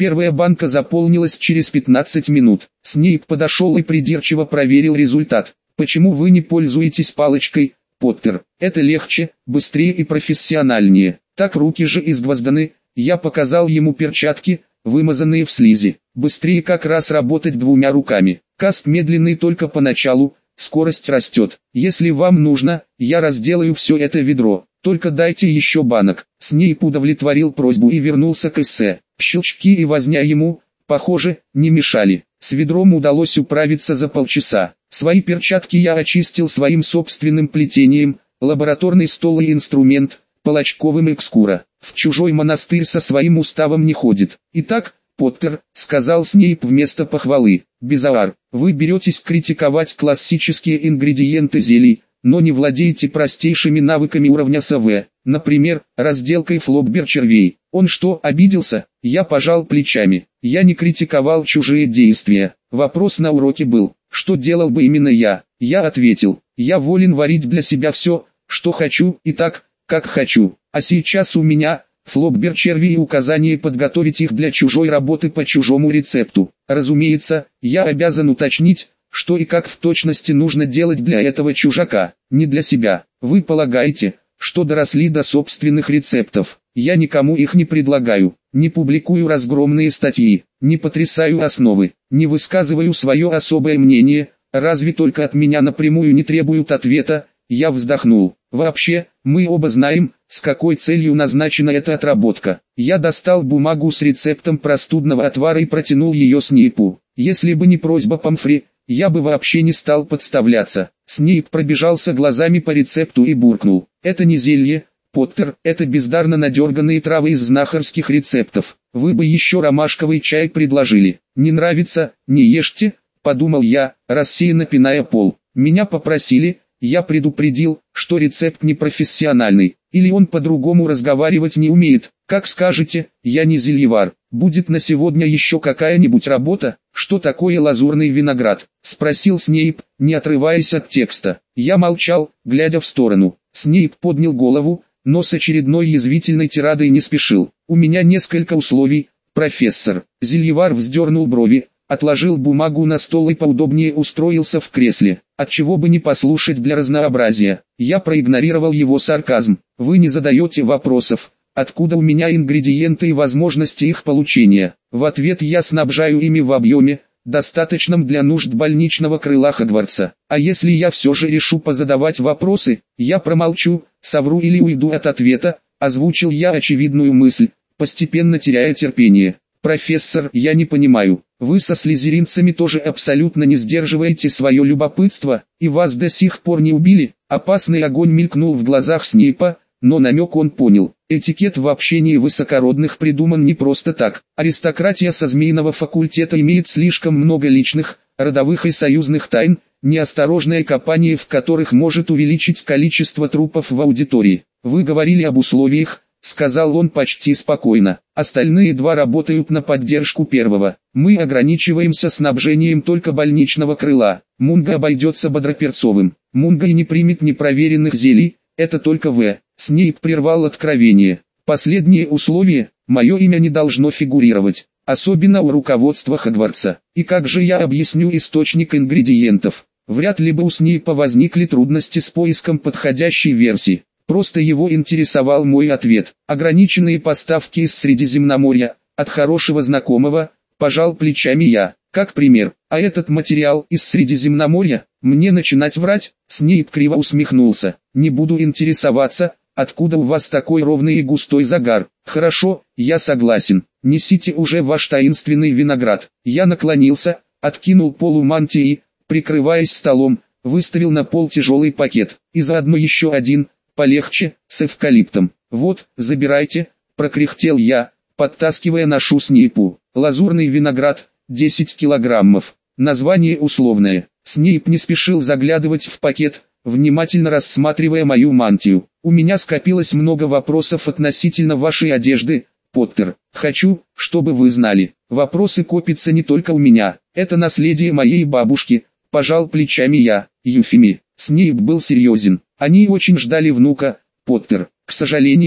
Первая банка заполнилась через пятнадцать минут. Снейп подошел и придирчиво проверил результат. «Почему вы не пользуетесь палочкой, Поттер? Это легче, быстрее и профессиональнее. Так руки же изгвозданы». Я показал ему перчатки, вымазанные в слизи. «Быстрее как раз работать двумя руками. Каст медленный только поначалу, скорость растет. Если вам нужно, я разделаю все это ведро. Только дайте еще банок». Снейп удовлетворил просьбу и вернулся к эссе. Щелчки и возня ему, похоже, не мешали. С ведром удалось управиться за полчаса. Свои перчатки я очистил своим собственным плетением, лабораторный стол и инструмент, палачковым экскура. В чужой монастырь со своим уставом не ходит. «Итак, Поттер», — сказал Снейп вместо похвалы, — «Безоар, вы беретесь критиковать классические ингредиенты зелий, но не владеете простейшими навыками уровня СВ, например, разделкой флоббер червей». Он что, обиделся? Я пожал плечами. Я не критиковал чужие действия. Вопрос на уроке был, что делал бы именно я. Я ответил, я волен варить для себя все, что хочу, и так, как хочу. А сейчас у меня, флоббер черви и указание подготовить их для чужой работы по чужому рецепту. Разумеется, я обязан уточнить, что и как в точности нужно делать для этого чужака, не для себя. Вы полагаете, что доросли до собственных рецептов? Я никому их не предлагаю, не публикую разгромные статьи, не потрясаю основы, не высказываю свое особое мнение, разве только от меня напрямую не требуют ответа. Я вздохнул. Вообще, мы оба знаем, с какой целью назначена эта отработка. Я достал бумагу с рецептом простудного отвара и протянул ее Снейпу. Если бы не просьба Помфри, я бы вообще не стал подставляться. Снейп пробежался глазами по рецепту и буркнул: «Это не зелье, Поттер, это бездарно надерганные травы из знахарских рецептов. Вы бы еще ромашковый чай предложили. Не нравится, не ешьте», — подумал я, рассеянно пиная пол. Меня попросили, я предупредил, что рецепт непрофессиональный, или он по-другому разговаривать не умеет. Как скажете, я не зельевар. Будет на сегодня еще какая-нибудь работа? Что такое лазурный виноград? Спросил Снейп, не отрываясь от текста. Я молчал, глядя в сторону. Снейп поднял голову, но с очередной язвительной тирадой не спешил. У меня несколько условий, профессор. Зельевар вздернул брови, отложил бумагу на стол и поудобнее устроился в кресле. Отчего бы не послушать для разнообразия. Я проигнорировал его сарказм. Вы не задаете вопросов, откуда у меня ингредиенты и возможности их получения. В ответ я снабжаю ими в объеме, достаточном для нужд больничного крыла Хогвартса. А если я все же решу позадавать вопросы, я промолчу, совру или уйду от ответа. Озвучил я очевидную мысль, постепенно теряя терпение. «Профессор, я не понимаю, вы со слизеринцами тоже абсолютно не сдерживаете свое любопытство, и вас до сих пор не убили?» Опасный огонь мелькнул в глазах Снейпа, но намек он понял. Этикет в общении высокородных придуман не просто так. Аристократия со змеиного факультета имеет слишком много личных, родовых и союзных тайн, неосторожное копание в которых может увеличить количество трупов в аудитории. Вы говорили об условиях, — сказал он почти спокойно. Остальные два работают на поддержку первого. Мы ограничиваемся снабжением только больничного крыла. Мунга обойдется бодроперцовым. Мунга и не примет непроверенных зелий, это только В. Снейп прервал откровение. Последнее условие, мое имя не должно фигурировать, особенно у руководства Хогвартса. И как же я объясню источник ингредиентов? Вряд ли бы у Снейпа возникли трудности с поиском подходящей версии. Просто его интересовал мой ответ. Ограниченные поставки из Средиземноморья, от хорошего знакомого, пожал плечами я. Как пример, а этот материал из Средиземноморья, мне начинать врать? Снейп криво усмехнулся. Не буду интересоваться, откуда у вас такой ровный и густой загар. Хорошо, я согласен. Несите уже ваш таинственный виноград. Я наклонился, откинул полу мантии, прикрываясь столом, выставил на пол тяжелый пакет. И заодно еще один, полегче, с эвкалиптом. Вот, забирайте, прокряхтел я, подтаскивая ношу Снейпу. Лазурный виноград, десять килограммов. Название условное. Снейп не спешил заглядывать в пакет, внимательно рассматривая мою мантию. У меня скопилось много вопросов относительно вашей одежды, Поттер. Хочу, чтобы вы знали. Вопросы копятся не только у меня. Это наследие моей бабушки, пожал плечами я. Юфими. Снейп был серьезен. Они очень ждали внука, Поттер. К сожалению,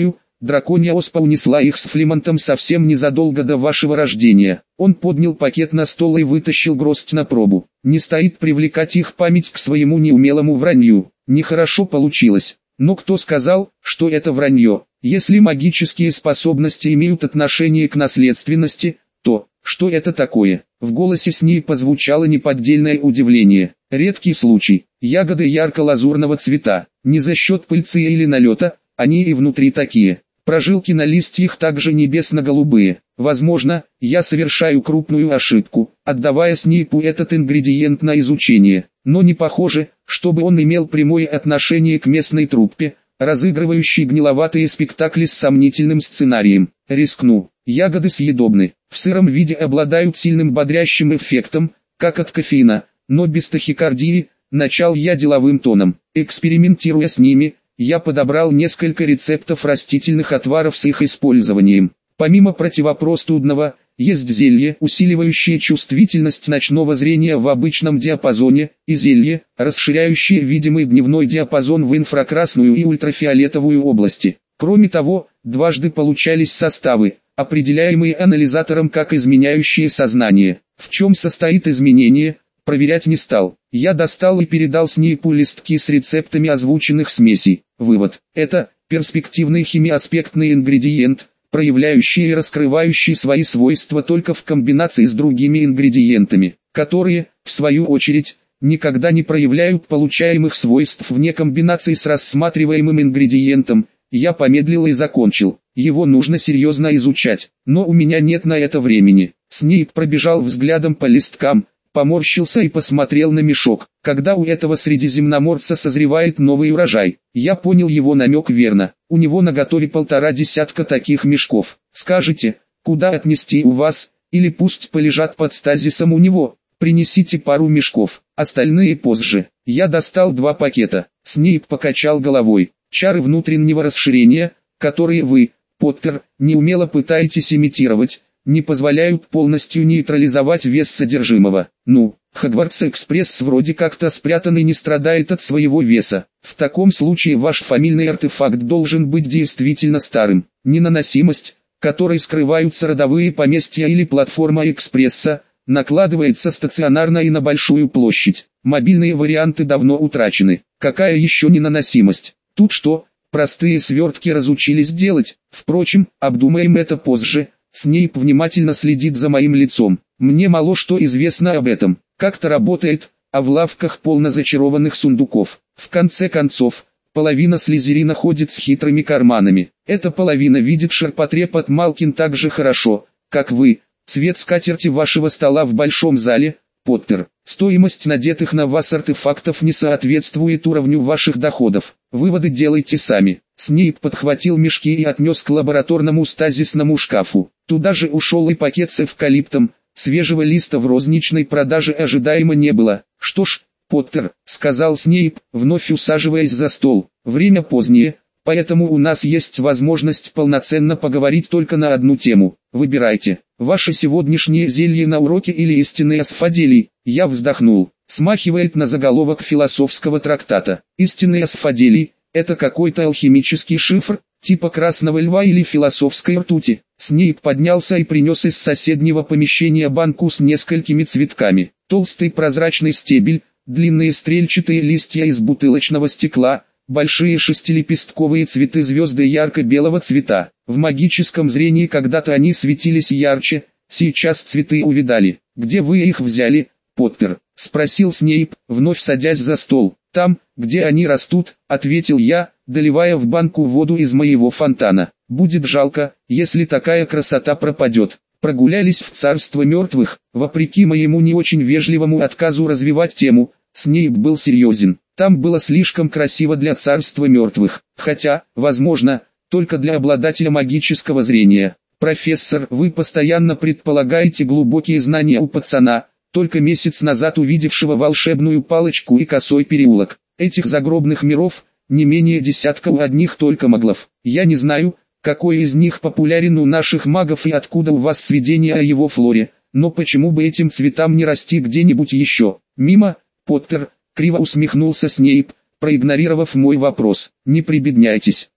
Драконья оспа унесла их с Флимонтом совсем незадолго до вашего рождения. Он поднял пакет на стол и вытащил гроздь на пробу. Не стоит привлекать их память к своему неумелому вранью. Нехорошо получилось. Но кто сказал, что это вранье? Если магические способности имеют отношение к наследственности, то, что это такое? В голосе Снейпа звучало неподдельное удивление. Редкий случай. Ягоды ярко-лазурного цвета. Не за счет пыльцы или налета, они и внутри такие. Прожилки на листьях также небесно-голубые. Возможно, я совершаю крупную ошибку, отдавая Снейпу этот ингредиент на изучение. Но не похоже, чтобы он имел прямое отношение к местной труппе, разыгрывающей гниловатые спектакли с сомнительным сценарием. Рискну. Ягоды съедобны. В сыром виде обладают сильным бодрящим эффектом, как от кофеина, но без тахикардии. Начал я деловым тоном. Экспериментируя с ними, я подобрал несколько рецептов растительных отваров с их использованием. Помимо противопростудного, есть зелье, усиливающее чувствительность ночного зрения в обычном диапазоне, и зелье, расширяющее видимый дневной диапазон в инфракрасную и ультрафиолетовую области. Кроме того, дважды получались составы, определяемые анализатором как изменяющие сознание. В чем состоит изменение, проверять не стал. Я достал и передал Снейпу листки с рецептами озвученных смесей. Вывод. Это перспективный химиаспектный ингредиент, проявляющий и раскрывающий свои свойства только в комбинации с другими ингредиентами, которые, в свою очередь, никогда не проявляют получаемых свойств вне комбинации с рассматриваемым ингредиентом. Я помедлил и закончил. Его нужно серьезно изучать, но у меня нет на это времени. Снейп пробежал взглядом по листкам, поморщился и посмотрел на мешок. Когда у этого средиземноморца созревает новый урожай? Я понял его намек верно. У него наготове полтора десятка таких мешков. Скажите, куда отнести у вас, или пусть полежат под стазисом у него. Принесите пару мешков, остальные позже. Я достал два пакета. Снейп покачал головой. Чары внутреннего расширения, которые вы, Поттер, неумело пытаетесь имитировать, не позволяют полностью нейтрализовать вес содержимого. Ну, Хогвартс-экспресс вроде как-то спрятан и не страдает от своего веса. В таком случае ваш фамильный артефакт должен быть действительно старым. Ненаносимость, которой скрываются родовые поместья или платформа экспресса, накладывается стационарно и на большую площадь. Мобильные варианты давно утрачены. Какая еще ненаносимость? Тут что, простые свертки разучились делать? Впрочем, обдумаем это позже. Снейп внимательно следит за моим лицом. Мне мало что известно об этом. Как-то работает, а в лавках полно зачарованных сундуков. В конце концов, половина слизерина ходит с хитрыми карманами. Эта половина видит ширпотреб от Малкин так же хорошо, как вы. Цвет скатерти вашего стола в большом зале, Поттер. Стоимость надетых на вас артефактов не соответствует уровню ваших доходов. Выводы делайте сами. Снейп подхватил мешки и отнес к лабораторному стазисному шкафу. Туда же ушел и пакет с эвкалиптом. Свежего листа в розничной продаже ожидаемо не было. Что ж, Поттер, сказал Снейп, вновь усаживаясь за стол. Время позднее, поэтому у нас есть возможность полноценно поговорить только на одну тему. Выбирайте. Ваше сегодняшнее зелье на уроке или истинный асфаделий? Я вздохнул. Смахивает на заголовок философского трактата. Истинный асфаделий – это какой-то алхимический шифр, типа красного льва или философской ртути. Снейп поднялся и принес из соседнего помещения банку с несколькими цветками. Толстый прозрачный стебель, длинные стрельчатые листья из бутылочного стекла, большие шестилепестковые цветы звезды ярко-белого цвета. В магическом зрении когда-то они светились ярче, сейчас цветы увядали. Где вы их взяли, Поттер? Спросил Снейп, вновь садясь за стол. Там, где они растут, ответил я, доливая в банку воду из моего фонтана. Будет жалко, если такая красота пропадет. Прогулялись в царство мертвых, вопреки моему не очень вежливому отказу развивать тему, Снейп был серьезен. Там было слишком красиво для царства мертвых, хотя, возможно, только для обладателя магического зрения. Профессор, вы постоянно предполагаете глубокие знания у пацана, только месяц назад увидевшего волшебную палочку и косой переулок. Этих загробных миров, не менее десятка у одних только маглов. Я не знаю, какой из них популярен у наших магов и откуда у вас сведения о его флоре, но почему бы этим цветам не расти где-нибудь еще? Мимо, Поттер, криво усмехнулся Снейп, проигнорировав мой вопрос. Не прибедняйтесь,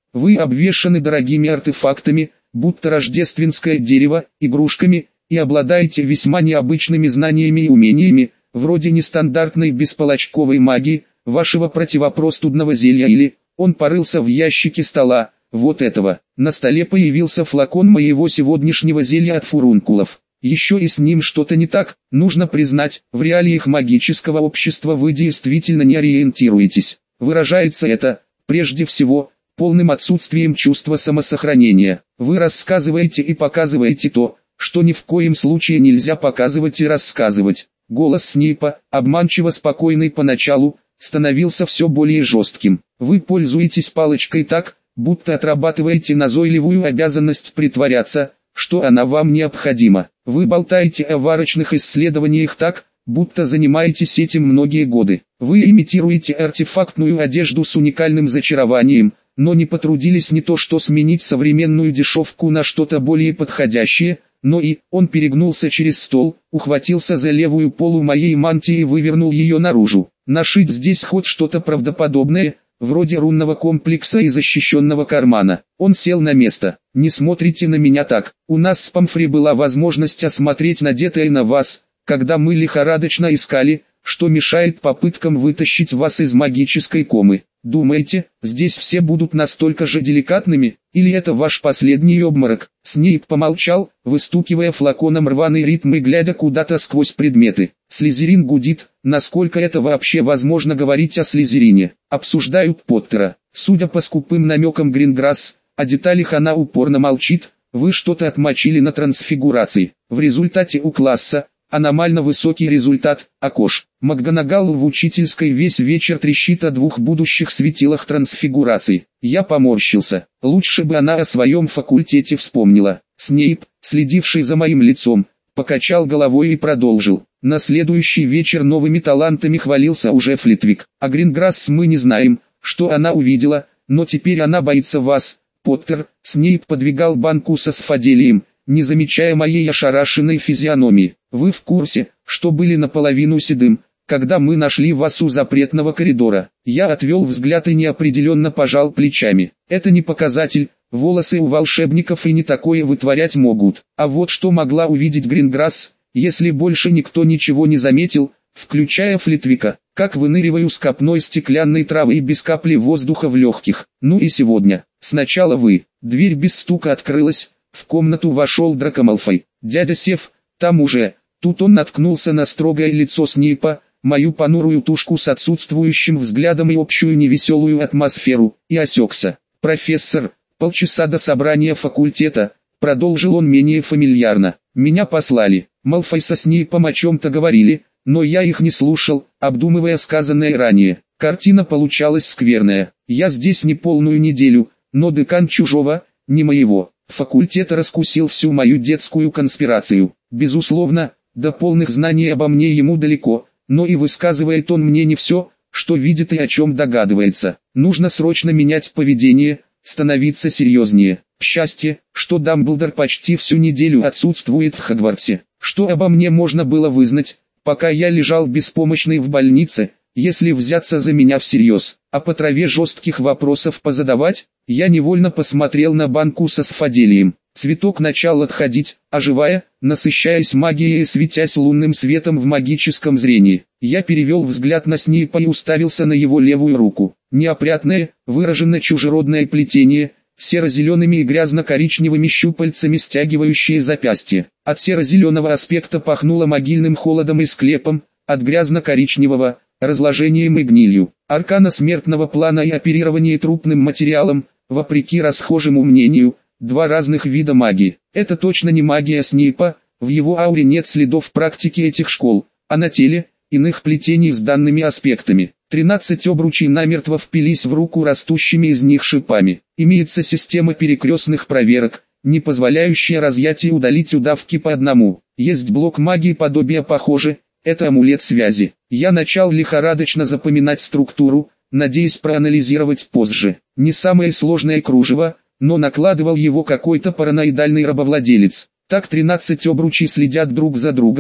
Вы обвешаны дорогими артефактами, будто рождественское дерево, игрушками, и обладаете весьма необычными знаниями и умениями, вроде нестандартной бесполочковой магии, вашего противопростудного зелья или... Он порылся в ящике стола, вот этого. На столе появился флакон моего сегодняшнего зелья от фурункулов. Еще и с ним что-то не так, нужно признать, в реалиях магического общества вы действительно не ориентируетесь. Выражается это, прежде всего, полным отсутствием чувства самосохранения. Вы рассказываете и показываете то, что ни в коем случае нельзя показывать и рассказывать. Голос Снейпа, обманчиво спокойный поначалу, становился все более жестким. Вы пользуетесь палочкой так, будто отрабатываете назойливую обязанность притворяться, что она вам необходима. Вы болтаете о варочных исследованиях так, будто занимаетесь этим многие годы. Вы имитируете артефактную одежду с уникальным зачарованием, но не потрудились не то что сменить современную дешевку на что-то более подходящее, но и, он перегнулся через стол, ухватился за левую полу моей мантии и вывернул ее наружу. Нашить здесь хоть что-то правдоподобное, вроде рунного комплекса и защищенного кармана. Он сел на место. Не смотрите на меня так. У нас с Помфри была возможность осмотреть надетое на вас, когда мы лихорадочно искали, что мешает попыткам вытащить вас из магической комы. Думаете, здесь все будут настолько же деликатными, или это ваш последний обморок? Снейп помолчал, выстукивая флаконом рваный ритм и глядя куда-то сквозь предметы. Слизерин гудит, насколько это вообще возможно говорить о Слизерине. Обсуждают Поттера. Судя по скупым намекам Гринграсс, о деталях она упорно молчит, вы что-то отмочили на трансфигурации. В результате у класса, аномально высокий результат, Акош. МакГонагал в учительской весь вечер трещит о двух будущих светилах трансфигурации. Я поморщился. Лучше бы она о своем факультете вспомнила. Снейп, следивший за моим лицом, покачал головой и продолжил. На следующий вечер новыми талантами хвалился уже Флитвик. А Гринграсс мы не знаем, что она увидела, но теперь она боится вас, Поттер. Снейп подвигал банку со сфаделием, не замечая моей ошарашенной физиономии. Вы в курсе, что были наполовину седым, когда мы нашли вас у запретного коридора? Я отвел взгляд и неопределенно пожал плечами. Это не показатель, волосы у волшебников и не такое вытворять могут. А вот что могла увидеть Гринграсс, если больше никто ничего не заметил, включая Флитвика, как выныриваю с копной стеклянной травы и без капли воздуха в легких. Ну и сегодня. Сначала вы. Дверь без стука открылась. В комнату вошел Драко Малфой. Дядя Сев, там уже. Тут он наткнулся на строгое лицо Снейпа, мою понурую тушку с отсутствующим взглядом и общую невеселую атмосферу, и осекся. «Профессор, полчаса до собрания факультета», продолжил он менее фамильярно. «Меня послали. Малфой со Снейпом о чем-то говорили, но я их не слушал, обдумывая сказанное ранее. Картина получалась скверная. Я здесь не полную неделю, но декан чужого, не моего факультета раскусил всю мою детскую конспирацию. Безусловно, до полных знаний обо мне ему далеко, но и высказывает он мне не все, что видит и о чем догадывается. Нужно срочно менять поведение, становиться серьезнее. К счастью, что Дамблдор почти всю неделю отсутствует в Хогвартсе. Что обо мне можно было вызнать, пока я лежал беспомощный в больнице, если взяться за меня всерьез, а по траве жестких вопросов позадавать? Я невольно посмотрел на банку со сфаделием. Цветок начал отходить, оживая, насыщаясь магией и светясь лунным светом в магическом зрении. Я перевел взгляд на Снейпа и уставился на его левую руку. Неопрятное, выраженно чужеродное плетение, серо-зелеными и грязно-коричневыми щупальцами стягивающие запястье. От серо-зеленого аспекта пахнуло могильным холодом и склепом, от грязно-коричневого – разложением и гнилью. Аркана смертного плана и оперирование трупным материалом, вопреки расхожему мнению, два разных вида магии. Это точно не магия Снейпа, в его ауре нет следов практики этих школ, а на теле – иных плетений с данными аспектами. Тринадцать обручей намертво впились в руку растущими из них шипами. Имеется система перекрестных проверок, не позволяющая разъять и удалить удавки по одному. Есть блок магии подобия похоже, это амулет связи. Я начал лихорадочно запоминать структуру, надеясь проанализировать позже. Не самое сложное кружево, но накладывал его какой-то параноидальный рабовладелец. Так тринадцать обручей следят друг за другом,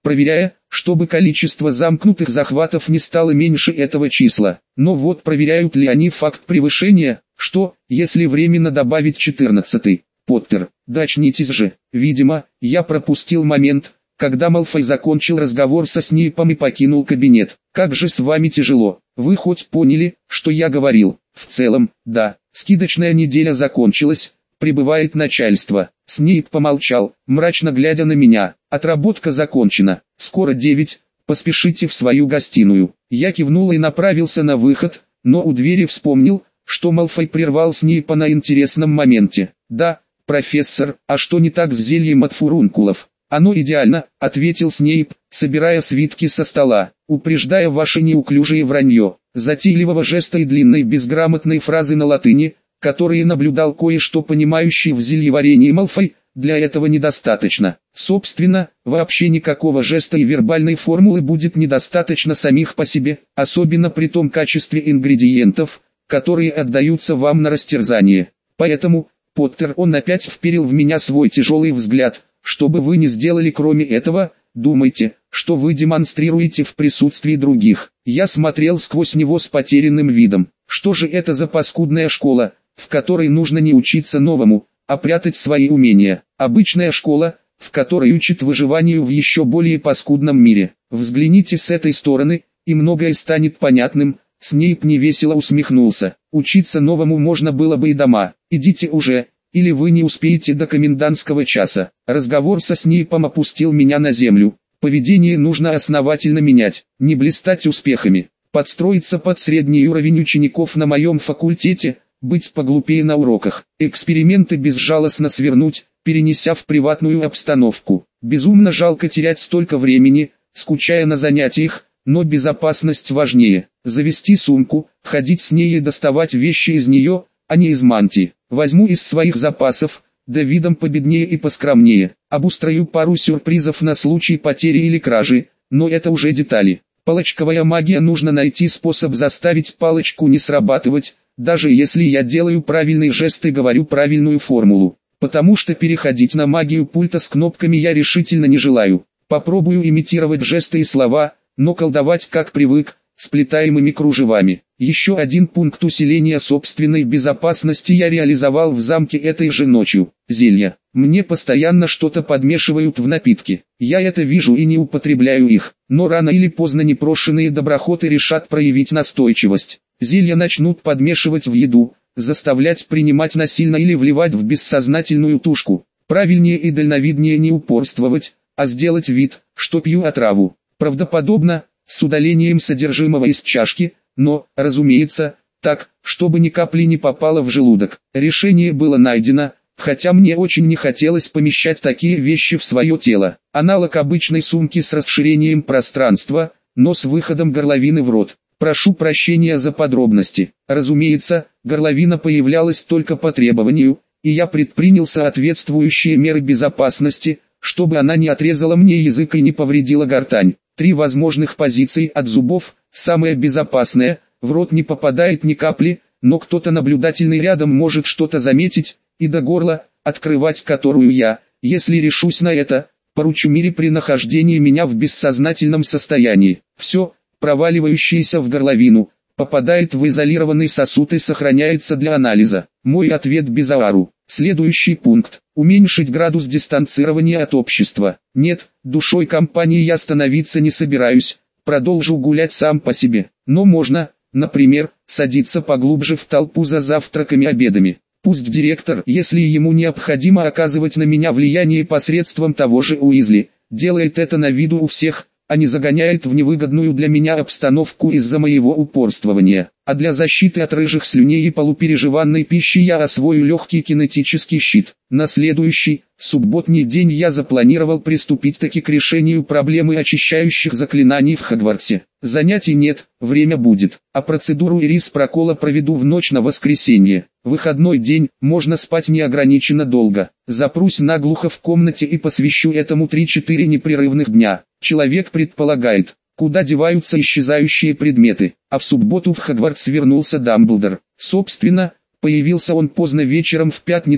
проверяя, чтобы количество замкнутых захватов не стало меньше этого числа. Но вот проверяют ли они факт превышения, что, если временно добавить четырнадцатый? Поттер, да очнитесь же. Видимо, я пропустил момент, когда Малфой закончил разговор со Снейпом и покинул кабинет. Как же с вами тяжело. Вы хоть поняли, что я говорил? В целом, да. Скидочная неделя закончилась, прибывает начальство. Снейп помолчал, мрачно глядя на меня. Отработка закончена. Скоро девять, поспешите в свою гостиную. Я кивнул и направился на выход, но у двери вспомнил, что Малфой прервал Снейпа на интересном моменте. Да, профессор, а что не так с зельем от фурункулов? Оно идеально, ответил Снейп, собирая свитки со стола, упреждая ваше неуклюжее вранье, затейливого жеста и длинной безграмотной фразы на латыни, которые наблюдал кое-что понимающий в зельеварении Малфой, для этого недостаточно. Собственно, вообще никакого жеста и вербальной формулы будет недостаточно самих по себе, особенно при том качестве ингредиентов, которые отдаются вам на растерзание. Поэтому, Поттер, он опять вперил в меня свой тяжелый взгляд. Что бы вы ни сделали кроме этого, думайте, что вы демонстрируете в присутствии других. Я смотрел сквозь него с потерянным видом. Что же это за паскудная школа, в которой нужно не учиться новому, а прятать свои умения? Обычная школа, в которой учат выживанию в еще более паскудном мире. Взгляните с этой стороны, и многое станет понятным. Снейп невесело усмехнулся. Учиться новому можно было бы и дома. Идите уже, или вы не успеете до комендантского часа. Разговор со Снейпом опустил меня на землю. Поведение нужно основательно менять, не блистать успехами, подстроиться под средний уровень учеников на моем факультете, быть поглупее на уроках, эксперименты безжалостно свернуть, перенеся в приватную обстановку. Безумно жалко терять столько времени, скучая на занятиях, но безопасность важнее. Завести сумку, ходить с ней и доставать вещи из нее, а не из мантии. Возьму из своих запасов, да видом победнее и поскромнее. Обустрою пару сюрпризов на случай потери или кражи, но это уже детали. Палочковая магия, нужно найти способ заставить палочку не срабатывать, даже если я делаю правильный жест и говорю правильную формулу. Потому что переходить на магию пульта с кнопками я решительно не желаю. Попробую имитировать жесты и слова, но колдовать как привык, сплетаемыми кружевами. Еще один пункт усиления собственной безопасности я реализовал в замке этой же ночью. Зелья. Мне постоянно что-то подмешивают в напитки. Я это вижу и не употребляю их. Но рано или поздно непрошенные доброхоты решат проявить настойчивость. Зелья начнут подмешивать в еду, заставлять принимать насильно или вливать в бессознательную тушку. Правильнее и дальновиднее не упорствовать, а сделать вид, что пью отраву. Правдоподобно, с удалением содержимого из чашки, но, разумеется, так, чтобы ни капли не попало в желудок. Решение было найдено, хотя мне очень не хотелось помещать такие вещи в свое тело. Аналог обычной сумки с расширением пространства, но с выходом горловины в рот. Прошу прощения за подробности. Разумеется, горловина появлялась только по требованию, и я предпринял соответствующие меры безопасности, чтобы она не отрезала мне язык и не повредила гортань. Три возможных позиции от зубов, самая безопасная, в рот не попадает ни капли, но кто-то наблюдательный рядом может что-то заметить, и до горла, открывать которую я, если решусь на это, поручу Мире при нахождении меня в бессознательном состоянии. Все, проваливающееся в горловину, попадает в изолированный сосуд и сохраняется для анализа. Мой ответ Безаару. Следующий пункт. Уменьшить градус дистанцирования от общества. Нет, душой компании я становиться не собираюсь, продолжу гулять сам по себе. Но можно, например, садиться поглубже в толпу за завтраками и обедами. Пусть директор, если ему необходимо оказывать на меня влияние посредством того же Уизли, делает это на виду у всех, а не загоняет в невыгодную для меня обстановку из-за моего упорствования. А для защиты от рыжих слюней и полупереживанной пищи я освою легкий кинетический щит. На следующий, субботний день я запланировал приступить таки к решению проблемы очищающих заклинаний в Хогвартсе. Занятий нет, время будет, а процедуру ирис прокола проведу в ночь на воскресенье. Выходной день, можно спать неограниченно долго. Запрусь наглухо в комнате и посвящу этому три-четыре непрерывных дня. Человек предполагает, куда деваются исчезающие предметы, а в субботу в Хогвартс вернулся Дамблдор. Собственно, появился он поздно вечером в пятницу,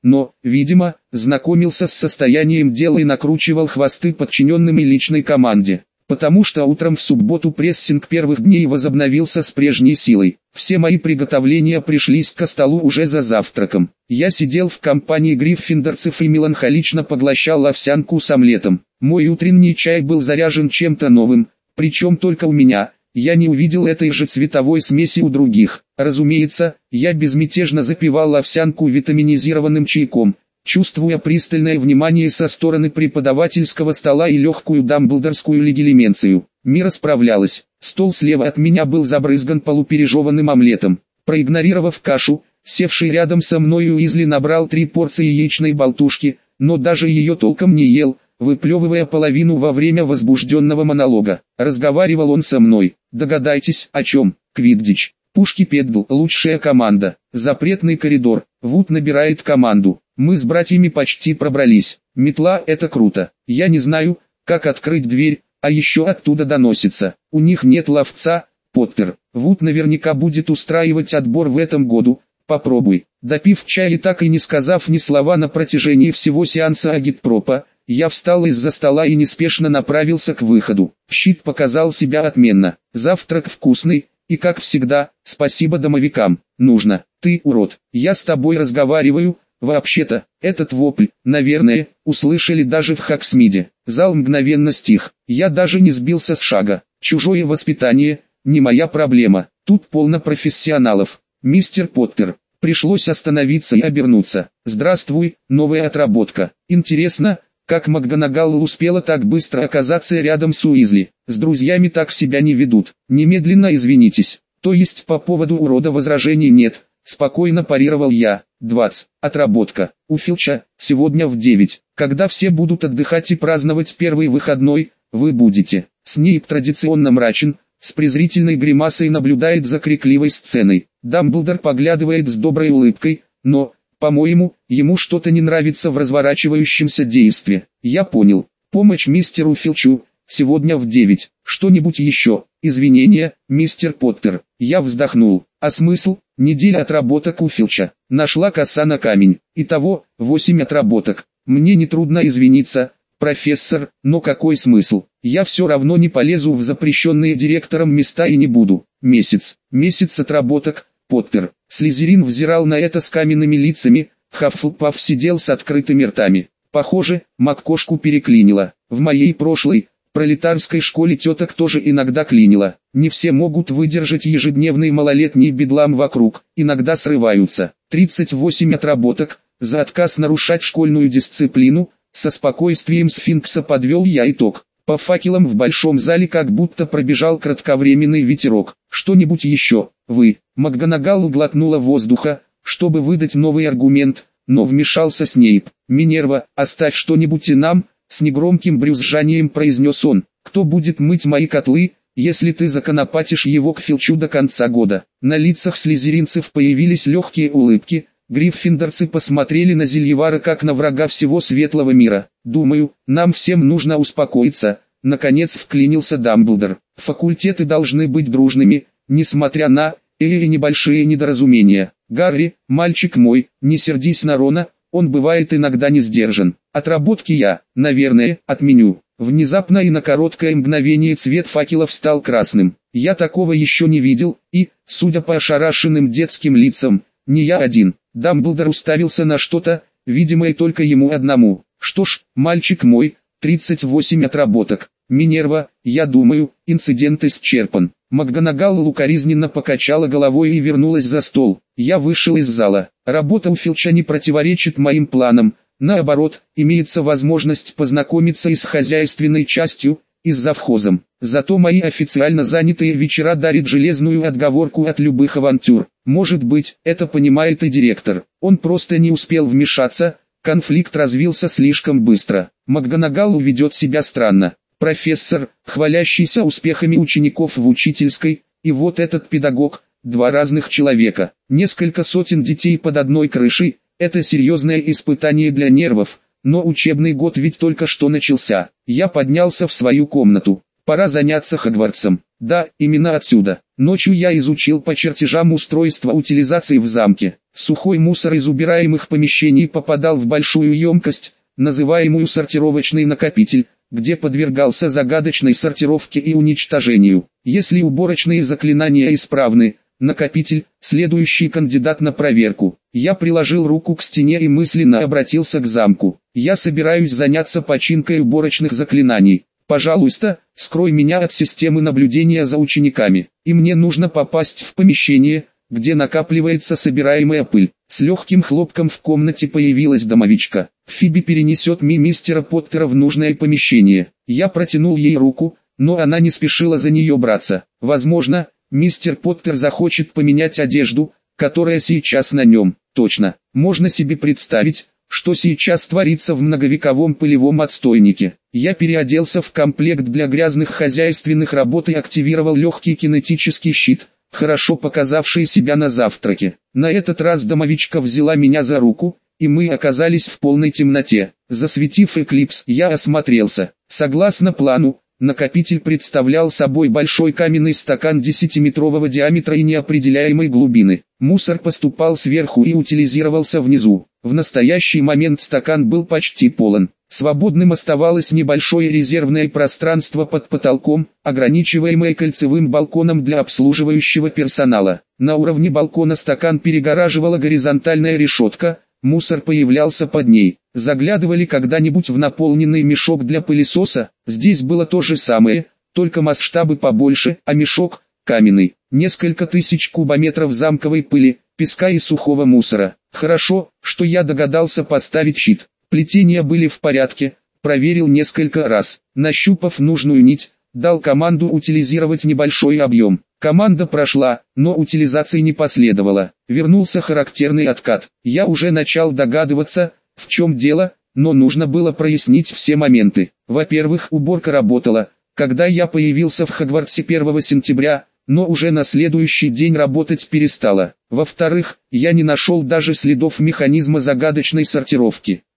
но, видимо, знакомился с состоянием дела и накручивал хвосты подчиненным и личной команде. Потому что утром в субботу прессинг первых дней возобновился с прежней силой. Все мои приготовления пришлись к столу уже за завтраком. Я сидел в компании гриффиндорцев и меланхолично поглощал овсянку с омлетом. Мой утренний чай был заряжен чем-то новым, причем только у меня. Я не увидел этой же цветовой смеси у других. Разумеется, я безмятежно запивал овсянку витаминизированным чайком, чувствуя пристальное внимание со стороны преподавательского стола и легкую дамблдорскую легилименцию. Мира справлялась. Стол слева от меня был забрызган полупережеванным омлетом. Проигнорировав кашу, севший рядом со мной Уизли набрал три порции яичной болтушки, но даже ее толком не ел, выплевывая половину во время возбужденного монолога. Разговаривал он со мной. Догадайтесь, о чем? Квиддич. Пушки Педл, лучшая команда. Запретный коридор. Вуд набирает команду. Мы с братьями почти пробрались. Метла — это круто. Я не знаю, как открыть дверь, а еще оттуда доносится. У них нет ловца, Поттер. Вуд наверняка будет устраивать отбор в этом году. Попробуй. Допив чай и так и не сказав ни слова на протяжении всего сеанса агитпропа, я встал из-за стола и неспешно направился к выходу. Щит показал себя отменно. Завтрак вкусный, и как всегда, спасибо домовикам. Нужно. Ты урод. Я с тобой разговариваю. Вообще-то, этот вопль, наверное, услышали даже в Хоксмиде. Зал мгновенно стих. Я даже не сбился с шага. Чужое воспитание, не моя проблема. Тут полно профессионалов. Мистер Поттер. Пришлось остановиться и обернуться. Здравствуй, новая отработка. Интересно, как МакГонагал успела так быстро оказаться рядом с Уизли. С друзьями так себя не ведут. Немедленно извинитесь. То есть по поводу урода возражений нет. Спокойно парировал я. двадцать. Отработка. У Филча, сегодня в девять. Когда все будут отдыхать и праздновать первый выходной, вы будете. Снейп традиционно мрачен, с презрительной гримасой наблюдает за крикливой сценой. Дамблдор поглядывает с доброй улыбкой, но, по-моему, ему что-то не нравится в разворачивающемся действии. Я понял. Помощь мистеру Филчу, сегодня в девять. Что-нибудь еще? Извинения, мистер Поттер. Я вздохнул. А смысл? Неделя отработок у Филча. Нашла коса на камень. Итого, восемь отработок. Мне нетрудно извиниться, профессор, но какой смысл? Я все равно не полезу в запрещенные директором места и не буду. Месяц. Месяц отработок, Поттер. Слизерин взирал на это с каменными лицами, Хаффлпаф сидел с открытыми ртами. Похоже, МакКошку переклинило. В моей прошлой, пролетарской школе теток тоже иногда клинило. Не все могут выдержать ежедневный малолетний бедлам вокруг, иногда срываются. тридцать восемь отработок, за отказ нарушать школьную дисциплину, со спокойствием сфинкса подвел я итог. По факелам в большом зале как будто пробежал кратковременный ветерок. Что-нибудь еще? Вы. МакГонагал глотнула воздуха, чтобы выдать новый аргумент, но вмешался Снейп. Минерва, оставь что-нибудь и нам, с негромким брюзжанием произнес он. Кто будет мыть мои котлы, если ты законопатишь его к Филчу до конца года? На лицах слизеринцев появились легкие улыбки. Гриффиндорцы посмотрели на Зельевара как на врага всего светлого мира. Думаю, нам всем нужно успокоиться. Наконец вклинился Дамблдор. Факультеты должны быть дружными, несмотря на и небольшие недоразумения. Гарри, мальчик мой, не сердись на Рона, он бывает иногда не сдержан. Отработки я, наверное, отменю. Внезапно и на короткое мгновение цвет факелов стал красным. Я такого еще не видел, и, судя по ошарашенным детским лицам, не я один. Дамблдор уставился на что-то, видимое только ему одному. Что ж, мальчик мой, тридцать восемь отработок. Минерва, я думаю, инцидент исчерпан. МакГонагал укоризненно покачала головой и вернулась за стол. Я вышел из зала. Работа у Филча не противоречит моим планам. Наоборот, имеется возможность познакомиться и с хозяйственной частью, и с завхозом. Зато мои официально занятые вечера дарят железную отговорку от любых авантюр. Может быть, это понимает и директор. Он просто не успел вмешаться, конфликт развился слишком быстро. МакГонагал ведет себя странно. Профессор, хвалящийся успехами учеников в учительской, и вот этот педагог, два разных человека. Несколько сотен детей под одной крышей, это серьезное испытание для нервов. Но учебный год ведь только что начался. Я поднялся в свою комнату. Пора заняться Хогвартсом. Да, именно отсюда. Ночью я изучил по чертежам устройство утилизации в замке. Сухой мусор из убираемых помещений попадал в большую емкость, называемую сортировочный накопитель, где подвергался загадочной сортировке и уничтожению. Если уборочные заклинания исправны, накопитель – следующий кандидат на проверку. Я приложил руку к стене и мысленно обратился к замку. Я собираюсь заняться починкой уборочных заклинаний. Пожалуйста, скрой меня от системы наблюдения за учениками. И мне нужно попасть в помещение, где накапливается собираемая пыль. С легким хлопком в комнате появилась домовичка. Фиби перенесет ми мистера Поттера в нужное помещение. Я протянул ей руку, но она не спешила за нее браться. Возможно, мистер Поттер захочет поменять одежду, которая сейчас на нем. Точно, можно себе представить, что сейчас творится в многовековом пылевом отстойнике. Я переоделся в комплект для грязных хозяйственных работ и активировал легкий кинетический щит, хорошо показавший себя на завтраке. На этот раз домовичка взяла меня за руку, и мы оказались в полной темноте. Засветив эклипс, я осмотрелся. Согласно плану, накопитель представлял собой большой каменный стакан десятиметрового диаметра и неопределяемой глубины. Мусор поступал сверху и утилизировался внизу. В настоящий момент стакан был почти полон. Свободным оставалось небольшое резервное пространство под потолком, ограничиваемое кольцевым балконом для обслуживающего персонала. На уровне балкона стакан перегораживала горизонтальная решетка, мусор появлялся под ней. Заглядывали когда-нибудь в наполненный мешок для пылесоса? Здесь было то же самое, только масштабы побольше, а мешок – каменный. Несколько тысяч кубометров замковой пыли, песка и сухого мусора. Хорошо, что я догадался поставить щит. Плетения были в порядке, проверил несколько раз. Нащупав нужную нить, дал команду утилизировать небольшой объем. Команда прошла, но утилизации не последовало. Вернулся характерный откат. Я уже начал догадываться, в чем дело, но нужно было прояснить все моменты. Во-первых, уборка работала, когда я появился в Хогвартсе первого сентября, но уже на следующий день работать перестала. Во-вторых, я не нашел даже следов механизма загадочной сортировки.